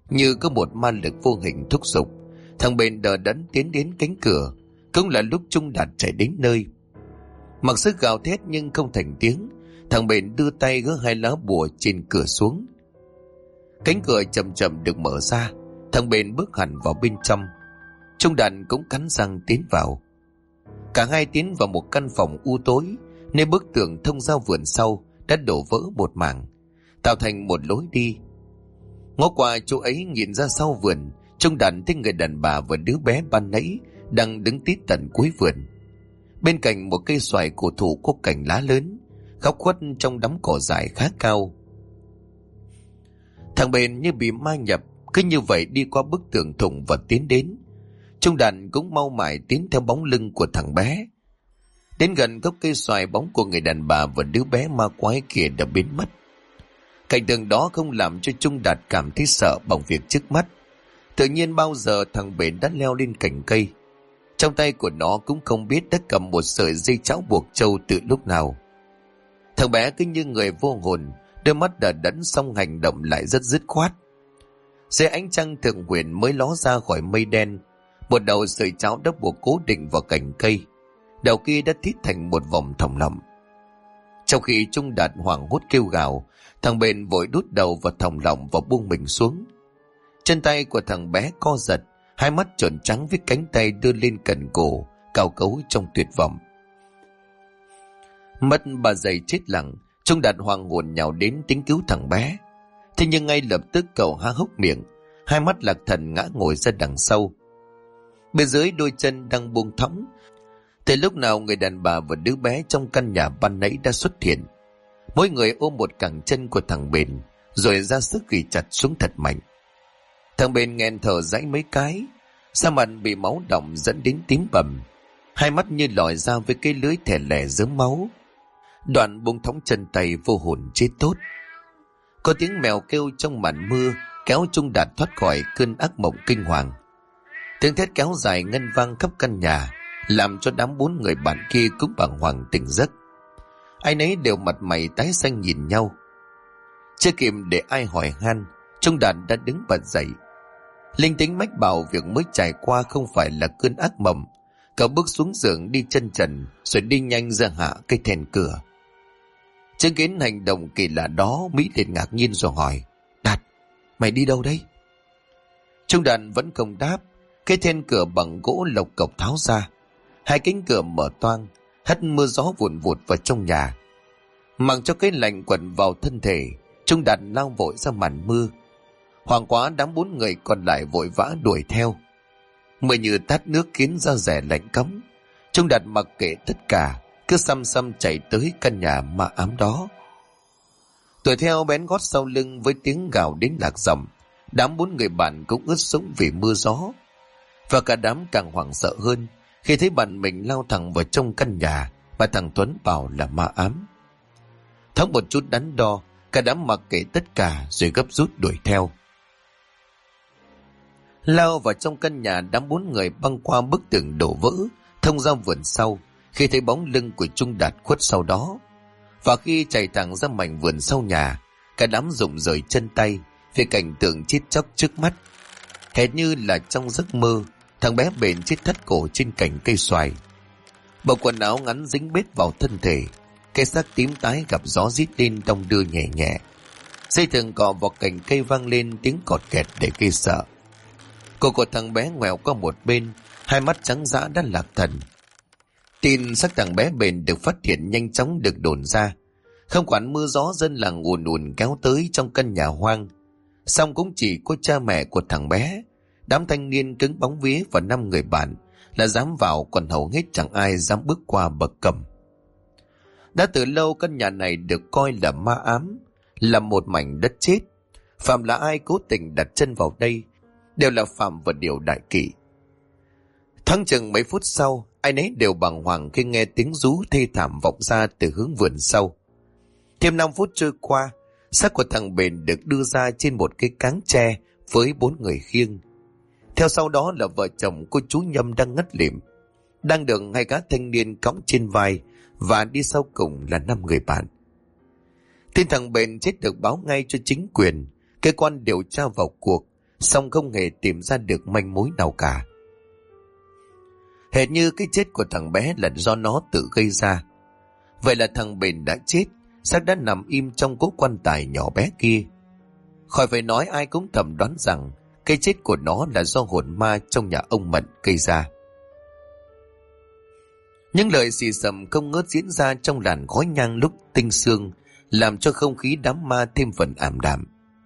Như có một ma lực vô hình thúc giục, thằng Bền đờ đẫn tiến đến cánh cửa. Cũng là lúc Trung Đạt chạy đến nơi. Mặc sức gào thét nhưng không thành tiếng, thằng Bền đưa tay gỡ hai lá bùa trên cửa xuống. Cánh cửa chậm chậm được mở ra, thằng Bền bước hẳn vào bên trong. Trung Đạt cũng cắn răng tiến vào. Cả hai tiến vào một căn phòng u tối, nơi bức tường thông ra vườn sau đã đổ vỡ một mảng, tạo thành một lối đi. Ngó qua chỗ ấy nhìn ra sau vườn, Trung Đạt thấy người đàn bà và đứa bé ban nãy đang đứng tít tận cuối vườn. Bên cạnh một cây xoài cổ thụ có cành lá lớn, góc khuất trong đám cỏ dại khá cao. Thằng Bền như bị ma nhập, cứ như vậy đi qua bức tường thủng và tiến đến. Trung Đạt cũng mau mải tiến theo bóng lưng của thằng bé. Đến gần gốc cây xoài, bóng của người đàn bà và đứa bé ma quái kia đã biến mất. Cảnh tượng đó không làm cho Trung Đạt cảm thấy sợ bằng việc trước mắt. Tự nhiên bao giờ thằng Bền đã leo lên cành cây. Trong tay của nó cũng không biết đã cầm một sợi dây cháo buộc trâu từ lúc nào. Thằng bé cứ như người vô hồn, đôi mắt đờ đẫn song hành động lại rất dứt khoát. Dưới ánh trăng thượng huyền mới ló ra khỏi mây đen, một đầu sợi cháo đã buộc cố định vào cành cây, đầu kia đã thít thành một vòng thòng lọng. Trong khi Trung Đạt hoảng hốt kêu gào, thằng Bền vội đút đầu vào thòng lọng và buông mình xuống. Chân tay của thằng bé co giật, hai mắt tròn trắng với cánh tay đưa lên cận cổ, cào cấu trong tuyệt vọng. Mất 3 giây chết lặng, Trung Đạt hoang hồn nhào đến tính cứu thằng bé. Thế nhưng ngay lập tức cậu há hốc miệng, hai mắt lạc thần ngã ngồi ra đằng sau. Bên dưới đôi chân đang buông thõng. Từ lúc nào người đàn bà và đứa bé trong căn nhà ban nãy đã xuất hiện. Mỗi người ôm một cẳng chân của thằng Bền, rồi ra sức ghi chặt xuống thật mạnh. Thằng Bền nghẹn thở dãy mấy cái, da mặt bị máu đọng dẫn đến tím bầm, hai mắt như lòi ra với cái lưới thè lè dớm máu. Đoạn buông thõng chân tay vô hồn chết tốt. Có tiếng mèo kêu trong màn mưa kéo Trung Đạt thoát khỏi cơn ác mộng kinh hoàng. Tiếng thét kéo dài ngân vang khắp căn nhà, làm cho đám 4 người bạn kia cũng bàng hoàng tỉnh giấc. Ai nấy đều mặt mày tái xanh nhìn nhau. Chưa kịp để ai hỏi han, Trung Đạt đã đứng bật dậy. Linh tính mách bảo việc mới trải qua không phải là cơn ác mộng. Cậu bước xuống giường đi chân trần, rồi đi nhanh ra hạ cây then cửa. Chứng kiến hành động kỳ lạ đó, Mỹ liền ngạc nhiên rồi hỏi: Đạt, mày đi đâu đấy? Trung Đạt vẫn không đáp. Cây then cửa bằng gỗ lộc cộc tháo ra, hai cánh cửa mở toang, hắt mưa gió vụn vụt vào trong nhà. Mặc cho cái lạnh quẩn vào thân thể, Trung Đạt lao vội ra màn mưa. Hoảng quá, đám 4 người còn lại vội vã đuổi theo. Mưa như tát nước khiến da rẻ lạnh cóng. Trung Đạt mặc kệ tất cả, cứ xăm xăm chạy tới căn nhà ma ám đó. Đuổi theo bén gót sau lưng với tiếng gào đến lạc giọng. Đám 4 người bạn cũng ướt sũng vì mưa gió. Và cả đám càng hoảng sợ hơn khi thấy bạn mình lao thẳng vào trong căn nhà mà thằng Tuấn bảo là ma ám. Thắng một chút đắn đo, cả đám mặc kệ tất cả rồi gấp rút đuổi theo. Lao vào trong căn nhà, đám 4 người băng qua bức tường đổ vỡ, thông ra vườn sau khi thấy bóng lưng của Trung Đạt khuất sau đó. Và khi chạy thẳng ra mảnh vườn sau nhà, cả đám rụng rời chân tay vì cảnh tượng chết chóc trước mắt. Hệt như là trong giấc mơ, thằng bé Bền chết thắt cổ trên cành cây xoài. Bộ quần áo ngắn dính bết vào thân thể, cái xác tím tái gặp gió rít lên đong đưa nhẹ nhẹ. Dây thừng cọ vào cành cây vang lên tiếng cọt kẹt để gây sợ. Cổ của thằng bé ngoẹo qua một bên, hai mắt trắng dã đã lạc thần. Tin xác thằng bé Bền được phát hiện nhanh chóng được đồn ra. Không quản mưa gió, dân làng ùn ùn kéo tới trong căn nhà hoang. Xong cũng chỉ có cha mẹ của thằng bé, đám thanh niên cứng bóng vía và 5 người bạn là dám vào, còn hầu hết chẳng ai dám bước qua bậc cầm. Đã từ lâu căn nhà này được coi là ma ám, là một mảnh đất chết. Phạm là ai cố tình đặt chân vào đây đều là phạm vào điều đại kỵ. Thoáng chừng mấy phút sau, ai nấy đều bàng hoàng khi nghe tiếng rú thê thảm vọng ra từ hướng vườn sau. Thêm 5 phút trôi qua, xác của thằng Bền được đưa ra trên một cái cáng tre với 4 người khiêng. Theo sau đó là vợ chồng cô chú Nhâm đang ngất lịm, đang được 2 gã thanh niên cõng trên vai, và đi sau cùng là 5 người bạn. Tin thằng Bền chết được báo ngay cho chính quyền, cơ quan điều tra vào cuộc, song không hề tìm ra được manh mối nào cả. Hệt như cái chết của thằng bé là do nó tự gây ra. Vậy là thằng Bền đã chết, xác đã nằm im trong cố quan tài nhỏ bé kia. Khỏi phải nói, ai cũng thầm đoán rằng cái chết của nó là do hồn ma trong nhà ông Mận gây ra. Những lời xì xầm không ngớt diễn ra trong làn khói nhang lúc tinh sương, làm cho không khí đám ma thêm phần ảm đạm.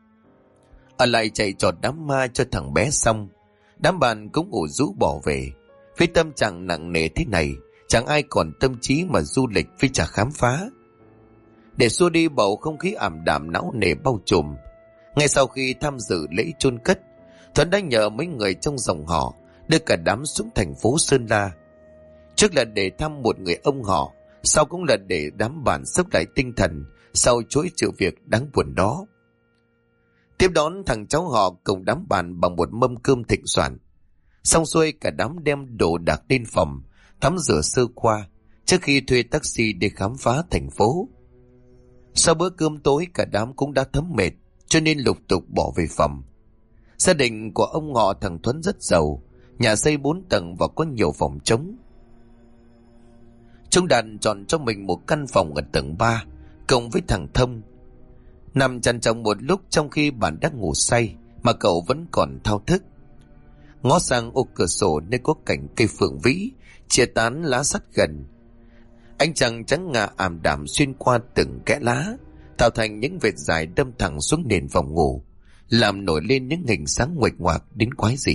Ở lại chạy trọt đám ma cho thằng bé xong, đám bạn cũng ủ rũ bỏ về. Với tâm trạng nặng nề thế này, chẳng ai còn tâm trí mà du lịch với chả khám phá. Để xua đi bầu không khí ảm đạm não nề bao trùm, ngay sau khi tham dự lễ chôn cất, Thuấn đã nhờ mấy người trong dòng họ đưa cả đám xuống thành phố Sơn La. Trước là để thăm một người ông họ, sau cũng là để đám bạn sốc lại tinh thần sau chuỗi sự việc đáng buồn đó. Tiếp đón thằng cháu họ cùng đám bạn bằng một mâm cơm thịnh soạn. Xong xuôi, cả đám đem đồ đạc lên phòng tắm rửa sơ qua trước khi thuê taxi để khám phá thành phố. Sau bữa cơm tối, cả đám cũng đã thấm mệt, cho nên lục tục bỏ về phòng. Gia đình của ông họ thằng Thuấn rất giàu, nhà xây 4 tầng và có nhiều phòng trống. Trung Đạt chọn cho mình một căn phòng ở tầng 3 cùng với thằng Thông. Nằm chăn chồng một lúc trong khi bạn đang ngủ say mà cậu vẫn còn thao thức. Ngó sang ô cửa sổ nơi có cảnh cây phượng vĩ chia tán lá sắt gần. Ánh trăng trắng ngà ảm đạm xuyên qua từng kẽ lá, tạo thành những vệt dài đâm thẳng xuống nền phòng ngủ, làm nổi lên những hình sáng nguệch ngoạc đến quái dị.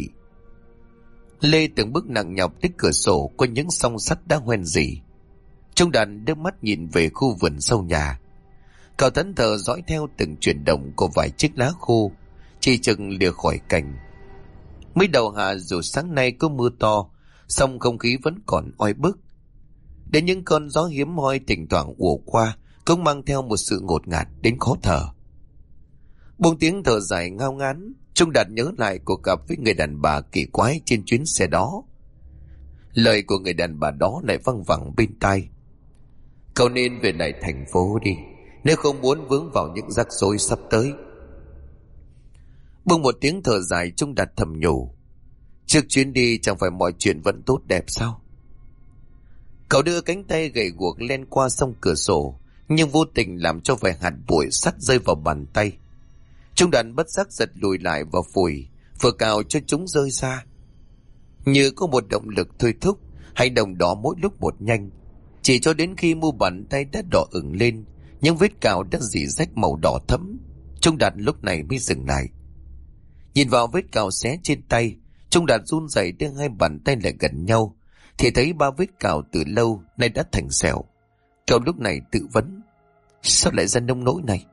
Lê từng bước nặng nhọc tới cửa sổ có những song sắt đã hoen rỉ. Trung Đạt đưa mắt nhìn về khu vườn sau nhà. Cậu thẫn thờ dõi theo từng chuyển động của vài chiếc lá khô, chỉ chừng lìa khỏi cành. Mới đầu hạ dù sáng nay có mưa to, song không khí vẫn còn oi bức. Đến những cơn gió hiếm hoi thỉnh thoảng ùa qua cũng mang theo một sự ngột ngạt đến khó thở. Buông tiếng thở dài ngao ngán, Trung Đạt nhớ lại cuộc gặp với người đàn bà kỳ quái trên chuyến xe đó. Lời của người đàn bà đó lại văng vẳng bên tai. Cậu nên về lại thành phố đi, nếu không muốn vướng vào những rắc rối sắp tới. Buông một tiếng thở dài, Trung Đạt thầm nhủ. Trước chuyến đi chẳng phải mọi chuyện vẫn tốt đẹp sao? Cậu đưa cánh tay gầy guộc len qua song cửa sổ, nhưng vô tình làm cho vài hạt bụi sắt rơi vào bàn tay. Trung Đạt bất giác giật lùi lại và phủi, vừa cào cho chúng rơi ra. Như có một động lực thôi thúc, hành động đó mỗi lúc một nhanh. Chỉ cho đến khi mu bàn tay đã đỏ ửng lên, những vết cào đã rỉ rách màu đỏ thẫm, Trung Đạt lúc này mới dừng lại. Nhìn vào vết cào xé trên tay, Trung Đạt run rẩy đưa hai bàn tay lại gần nhau, thì thấy 3 vết cào từ lâu nay đã thành sẹo. Cậu lúc này tự vấn, sao lại ra nông nỗi này?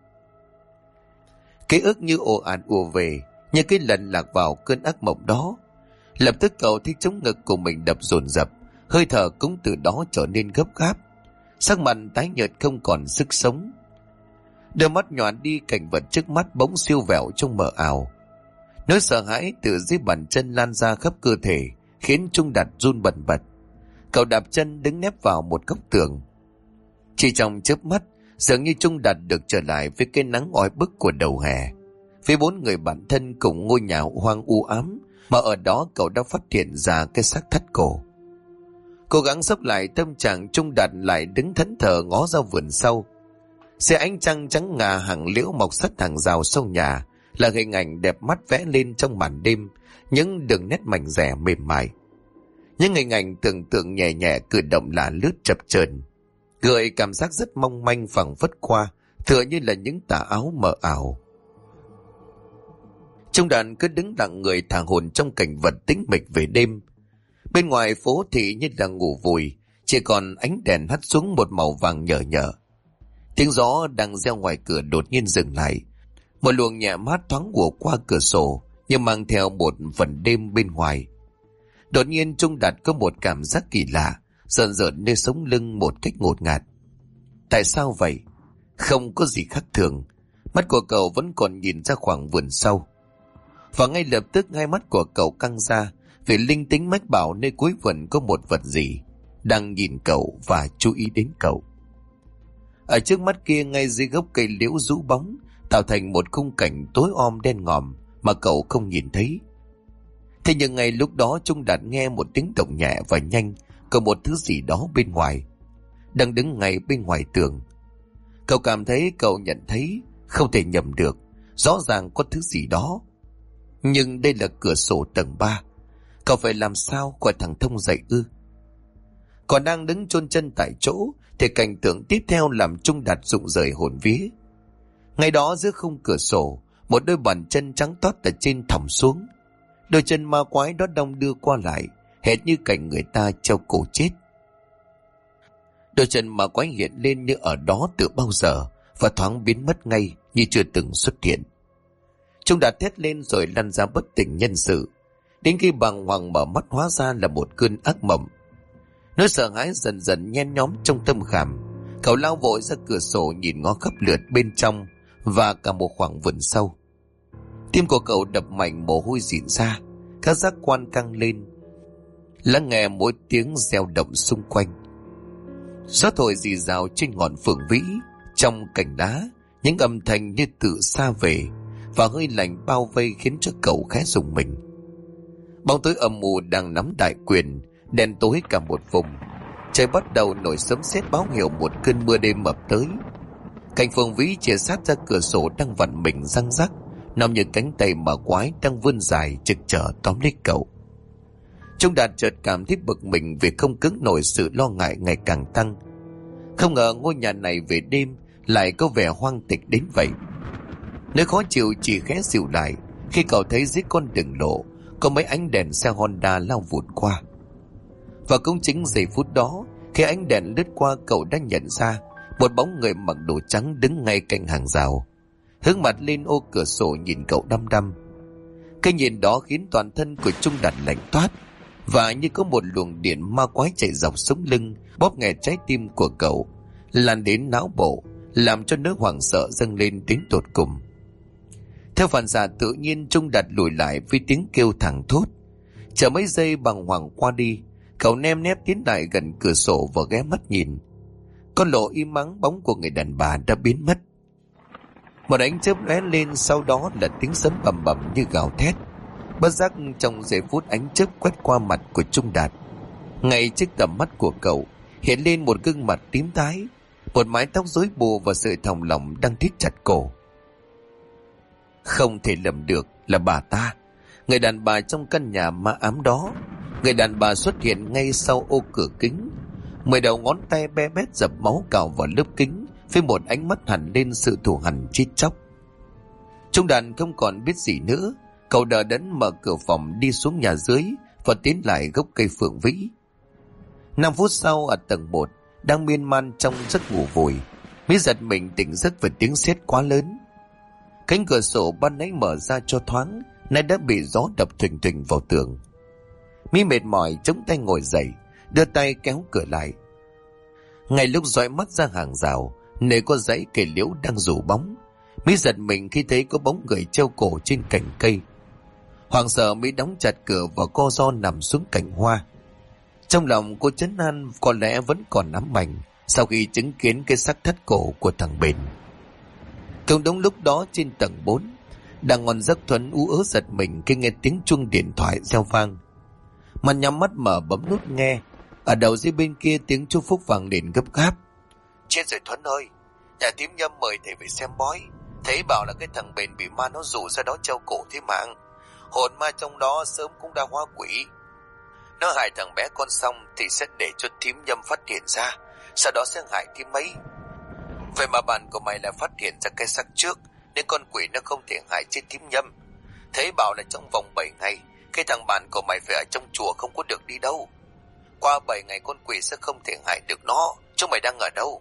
Ký ức như ồ ạt ùa về, như cái lần lạc vào cơn ác mộng đó. Lập tức cậu thấy trống ngực của mình đập dồn dập, hơi thở cũng từ đó trở nên gấp gáp, sắc mặt tái nhợt không còn sức sống. Đôi mắt nhòa đi, cảnh vật trước mắt bỗng siêu vẹo trong mờ ảo. Nỗi sợ hãi từ dưới bàn chân lan ra khắp cơ thể, khiến Trung Đạt run bần bật. Cậu đạp chân đứng nép vào một góc tường. Chỉ trong chớp mắt, dường như Trung Đạt được trở lại với cái nắng oi bức của đầu hè, với 4 người bạn thân cùng ngôi nhà hoang u ám, mà ở đó cậu đã phát hiện ra cái xác thắt cổ. Cố gắng xốc lại tâm trạng, Trung Đạt lại đứng thẫn thờ ngó ra vườn sau. Xe ánh trăng trắng ngà hàng liễu mọc sát hàng rào sau nhà là hình ảnh đẹp mắt vẽ lên trong màn đêm, những đường nét mảnh rẻ mềm mại, những hình ảnh tưởng tượng nhẹ nhẹ cử động là lướt chập chờn, gợi cảm giác rất mong manh phảng phất qua, tựa như là những tà áo mờ ảo. Trung Đạt cứ đứng lặng người thả hồn trong cảnh vật tĩnh mịch về đêm. Bên ngoài phố thị như là ngủ vùi, chỉ còn ánh đèn hắt xuống một màu vàng nhờ nhợ. Tiếng gió đang reo ngoài cửa đột nhiên dừng lại. Một luồng nhẹ mát thoáng ùa qua cửa sổ, nhưng mang theo một phần đêm bên ngoài. Đột nhiên Trung Đạt có một cảm giác kỳ lạ, rợn rợn nơi sống lưng một cách ngột ngạt. Tại sao vậy? Không có gì khác thường. Mắt của cậu vẫn còn nhìn ra khoảng vườn sau. Và ngay lập tức hai mắt của cậu căng ra, vì linh tính mách bảo nơi cuối vườn có một vật gì đang nhìn cậu và chú ý đến cậu. Ở trước mắt kia, ngay dưới gốc cây liễu rũ bóng, tạo thành một khung cảnh tối om đen ngòm mà cậu không nhìn thấy. Thế nhưng ngay lúc đó Trung Đạt nghe một tiếng động nhẹ và nhanh của một thứ gì đó bên ngoài, đang đứng ngay bên ngoài tường. Cậu cảm thấy cậu nhận thấy, không thể nhầm được, rõ ràng có thứ gì đó. Nhưng đây là cửa sổ tầng 3. Cậu phải làm sao gọi thằng Thông dậy ư? Còn đang đứng chôn chân tại chỗ thì cảnh tượng tiếp theo làm Trung Đạt rụng rời hồn vía. Ngay đó giữa khung cửa sổ, một đôi bàn chân trắng toát từ trên thõng xuống. Đôi chân ma quái đó đong đưa qua lại, hệt như cảnh người ta treo cổ chết. Đôi chân ma quái hiện lên như ở đó từ bao giờ và thoáng biến mất ngay như chưa từng xuất hiện. Trung Đạt thét lên rồi lăn ra bất tỉnh nhân sự, đến khi bàng hoàng mở mắt hóa ra là một cơn ác mộng. Nỗi sợ hãi dần dần nhen nhóm trong tâm khảm. Cậu lao vội ra cửa sổ nhìn ngó khắp lượt bên trong và cả một khoảng vườn sâu. Tim của cậu đập mạnh, mồ hôi rịn ra, các giác quan căng lên, lắng nghe mỗi tiếng reo động xung quanh. Gió thổi rì rào trên ngọn phượng vĩ, trong cành đá những âm thanh như tự xa về, và hơi lạnh bao vây khiến cho cậu khẽ rùng mình. Bóng tối âm mù đang nắm đại quyền, đen tối cả một vùng. Trời bắt đầu nổi sấm sét báo hiệu một cơn mưa đêm ập tới. Cành phượng vĩ chìa sát ra cửa sổ đang vặn mình răng rắc, nằm như cánh tay mà quái đang vươn dài trực trở tóm lấy cậu. Trung Đạt chợt cảm thấy bực mình vì không cưỡng nổi sự lo ngại ngày càng tăng. Không ngờ ngôi nhà này về đêm lại có vẻ hoang tịch đến vậy. Nơi khó chịu chỉ khẽ dịu lại khi cậu thấy dưới con đường lộ có mấy ánh đèn xe Honda lao vụt qua. Và cũng chính giây phút đó, khi ánh đèn lướt qua, cậu đã nhận ra một bóng người mặc đồ trắng đứng ngay cạnh hàng rào, hướng mặt lên ô cửa sổ nhìn cậu đăm đăm. Cái nhìn đó khiến toàn thân của Trung Đạt lạnh toát, và như có một luồng điện ma quái chạy dọc sống lưng, bóp nghẹt trái tim của cậu, lan đến não bộ, làm cho nỗi hoảng sợ dâng lên đến tột cùng. Theo phản xạ tự nhiên, Trung Đạt lùi lại với tiếng kêu thẳng thốt. Chờ mấy giây bàng hoàng qua đi, cậu nem nép tiến lại gần cửa sổ và ghé mắt nhìn. Con lộ im ắng, bóng của người đàn bà đã biến mất. Một ánh chớp lóe lên, sau đó là tiếng sấm bầm bầm như gào thét. Bất giác trong giây phút ánh chớp quét qua mặt của Trung Đạt, ngay trước tầm mắt của cậu hiện lên một gương mặt tím tái, một mái tóc rối bù và sợi thòng lọng đang thít chặt cổ. Không thể lầm được, là bà ta, người đàn bà trong căn nhà ma ám đó. Người đàn bà xuất hiện ngay sau ô cửa kính, 10 đầu ngón tay be bét dập máu cào vào lớp kính, với một ánh mắt hằn lên sự thù hằn chết chóc. Trung Đạt không còn biết gì nữa. Cậu đờ đẫn mở cửa phòng đi xuống nhà dưới và tiến lại gốc cây phượng vĩ. 5 phút sau, ở tầng 1, đang miên man trong giấc ngủ vùi, mới giật mình tỉnh giấc với tiếng sét quá lớn. Cánh cửa sổ ban nãy mở ra cho thoáng, nay đã bị gió đập thình thình vào tường. Mi mệt mỏi chống tay ngồi dậy, đưa tay kéo cửa lại. Ngay lúc dõi mắt ra hàng rào, nơi có dãy cây liễu đang rủ bóng, Mi giật mình khi thấy có bóng người treo cổ trên cành cây. Hoàng sợ, Mi đóng chặt cửa và co ro nằm xuống cành hoa. Trong lòng cô trấn an có lẽ vẫn còn ám ảnh sau khi chứng kiến cái xác thất cổ của thằng Bền. Cũng đúng lúc đó, trên tầng 4, đang ngon giấc, Thuấn ú ớ giật mình khi nghe tiếng chuông điện thoại reo vang. Mà nhắm mắt mở bấm nút nghe. Ở đầu dây bên kia tiếng chú Phúc vang lên gấp gáp. Chết rồi Thuấn ơi, nhà tím Nhâm mời thầy về xem bói. Thầy bảo là cái thằng Bền bị ma nó rủ ra đó treo cổ thế mạng. Hồn ma trong đó sớm cũng đã hóa quỷ. Nó hại thằng bé con xong thì sẽ để cho thím Nhâm phát hiện ra, sau đó sẽ hại thím ấy. Vậy mà bạn của mày lại phát hiện ra cái xác trước, nên con quỷ nó không thể hại chết thím Nhâm. Thầy bảo là trong vòng 7 ngày, cái thằng bạn của mày phải ở trong chùa, không có được đi đâu. Qua 7 ngày con quỷ sẽ không thể hại được nó. Chúng mày đang ở đâu?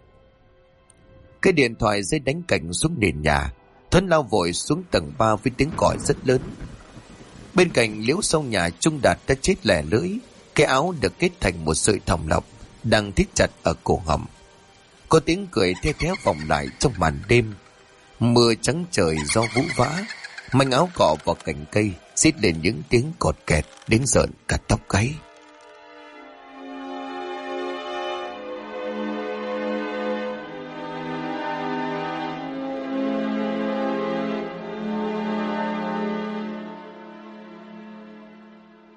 Cái điện thoại rơi đánh cảnh xuống nền nhà. Thuấn lao vội xuống tầng 3 với tiếng còi rất lớn. Bên cạnh liễu sau nhà, Trung Đạt đã chết lẻ lưỡi. Cái áo được kết thành một sợi thòng lọng đang thít chặt ở cổ họng. Có tiếng cười the thé vọng lại trong màn đêm. Mưa trắng trời, gió vũ vã, manh áo cọ vào cành cây xít lên những tiếng cọt kẹt đến rợn cả tóc gáy.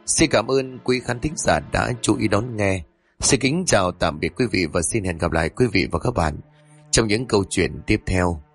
Xin cảm ơn quý khán thính giả đã chú ý đón nghe. Xin kính chào tạm biệt quý vị và xin hẹn gặp lại quý vị và các bạn trong những câu chuyện tiếp theo.